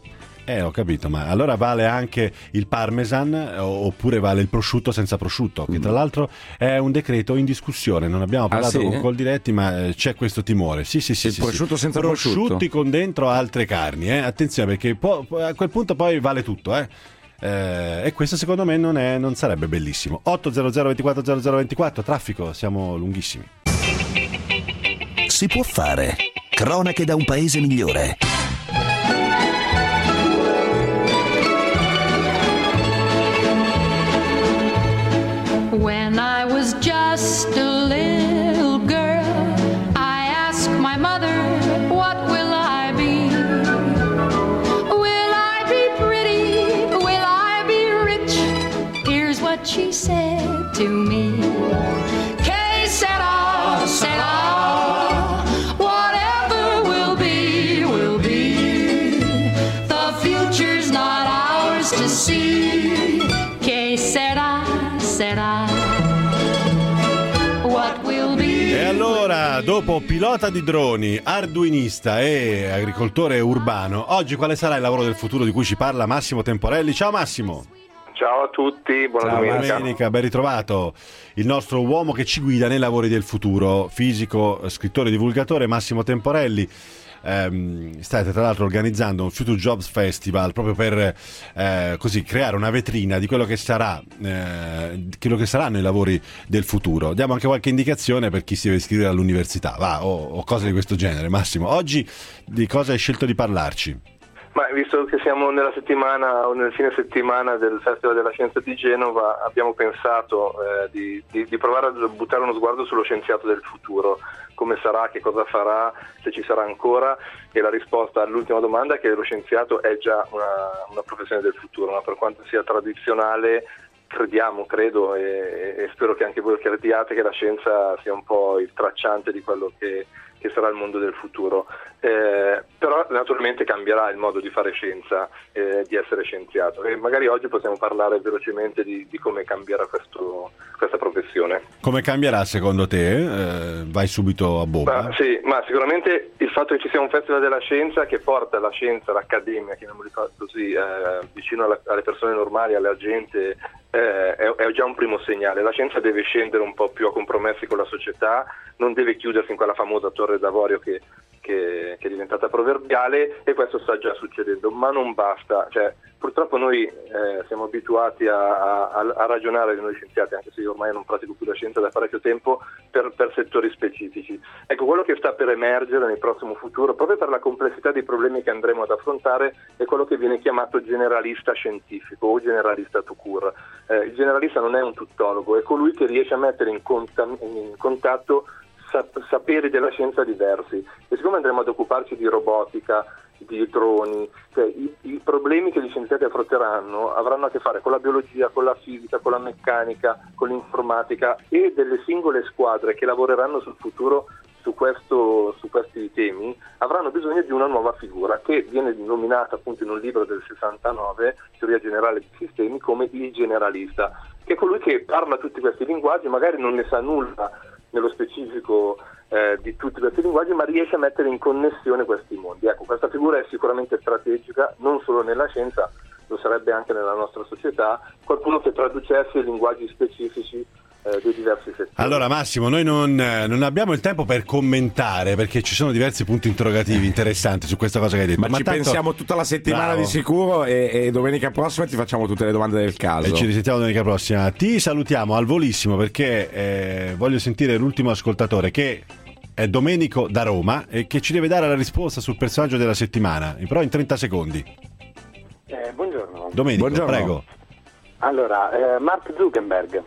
Ho capito, ma allora vale anche il parmesan oppure vale il prosciutto senza prosciutto, che tra l'altro è un decreto in discussione, non abbiamo parlato con Coldiretti, ma c'è questo timore. Sì,
prosciutto senza prosciutto.
Prosciutti con dentro altre carni, attenzione, perché a quel punto poi vale tutto, e questo secondo me non sarebbe bellissimo. 800 24 0024, traffico, siamo lunghissimi.
Si può fare. Cronache da un paese migliore.
When I was just a little girl, I asked my mother, what will I be? Will I be pretty? Will I be rich? Here's what she said to me. Que sera, sera, whatever will be, will be. The future's not ours to see. Que sera, sera.
E allora, dopo pilota di droni, arduinista e agricoltore urbano, oggi quale sarà il lavoro del futuro di cui ci parla Massimo Temporelli? Ciao Massimo!
Ciao a tutti, buona
domenica, ben ritrovato. Il nostro uomo che ci guida nei lavori del futuro, fisico, scrittore, divulgatore, Massimo Temporelli. State tra l'altro organizzando un Future Jobs Festival proprio per così creare una vetrina di quello che saranno i lavori del futuro. Diamo anche qualche indicazione per chi si deve iscrivere all'università o cose di questo genere. Massimo, oggi di cosa hai scelto di parlarci?
Ma visto che siamo nella settimana o nel fine settimana del Festival della Scienza di Genova, abbiamo pensato di provare a buttare uno sguardo sullo scienziato del futuro, come sarà, che cosa farà, se ci sarà ancora, e la risposta all'ultima domanda è che lo scienziato è già una professione del futuro, ma per quanto sia tradizionale credo e spero che anche voi crediate che la scienza sia un po' il tracciante di quello che sarà il mondo del futuro, però naturalmente cambierà il modo di fare scienza, di essere scienziato, e magari oggi possiamo parlare velocemente di come cambierà questa professione.
Come cambierà secondo te? Vai subito a bomba.
Sì, ma sicuramente il fatto che ci sia un festival della scienza che porta la scienza, l'accademia, chiamiamoli così, vicino alle persone normali, alla gente, è già un primo segnale. La scienza deve scendere un po' più a compromessi con la società, non deve chiudersi in quella famosa torre d'avorio che è diventata proverbiale, e questo sta già succedendo, ma non basta. Cioè, purtroppo noi siamo abituati a ragionare, noi scienziati, anche se io ormai non pratico più la scienza da parecchio tempo, per settori specifici. Ecco, quello che sta per emergere nel prossimo futuro, proprio per la complessità dei problemi che andremo ad affrontare, è quello che viene chiamato generalista scientifico o generalista tout court. Il generalista non è un tuttologo, è colui che riesce a mettere in contatto saperi della scienza diversi, e siccome andremo ad occuparci di robotica, di droni, cioè i problemi che gli scienziati affronteranno avranno a che fare con la biologia, con la fisica, con la meccanica, con l'informatica, e delle singole squadre che lavoreranno sul futuro su questi temi avranno bisogno di una nuova figura che viene nominata appunto in un libro del 69, Teoria generale dei sistemi, come il generalista, che è colui che parla tutti questi linguaggi, magari non ne sa nulla nello specifico di tutti questi linguaggi, ma riesce a mettere in connessione questi mondi. Ecco, questa figura è sicuramente strategica, non solo nella scienza, lo sarebbe anche nella nostra società, qualcuno che traducesse i linguaggi specifici dei diversi settori.
Allora Massimo, noi non abbiamo il tempo per commentare, perché ci sono diversi punti interrogativi interessanti su questa cosa che hai detto,
ma ci pensiamo tutta la settimana. Bravo. Di sicuro, e domenica prossima ti facciamo tutte le domande del caso,
e ci risentiamo domenica prossima. Ti salutiamo al volissimo perché voglio sentire l'ultimo ascoltatore, che è Domenico da Roma, e che ci deve dare la risposta sul personaggio della settimana, però in 30 secondi.
Buongiorno
Domenico.
Buongiorno.
Prego.
Allora, Mark Zuckerberg.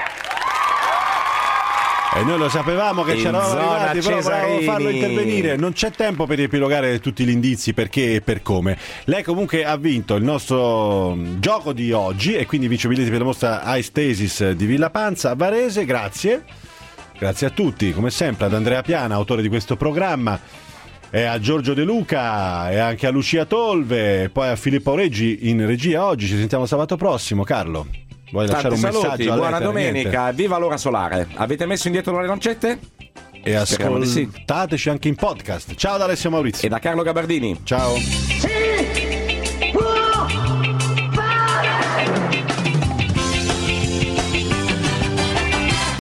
E noi lo sapevamo che c'eravamo arrivati, però volevamo farlo intervenire. Non c'è tempo per riepilogare tutti gli indizi, perché e per come. Lei comunque ha vinto il nostro gioco di oggi, e quindi vince biglietti per la mostra Ice Stasis di Villa Panza a Varese. Grazie a tutti, come sempre, ad Andrea Piana, autore di questo programma, e a Giorgio De Luca, e anche a Lucia Tolve, e poi a Filippo Reggi in regia. Oggi ci sentiamo sabato prossimo. Carlo, vuoi lasciare un messaggio?
Buona domenica, niente? Viva l'ora solare. Avete messo indietro le lancette?
E ascoltateci anche in podcast. Ciao da Alessio Maurizio
e da Carlo Gabardini.
Ciao.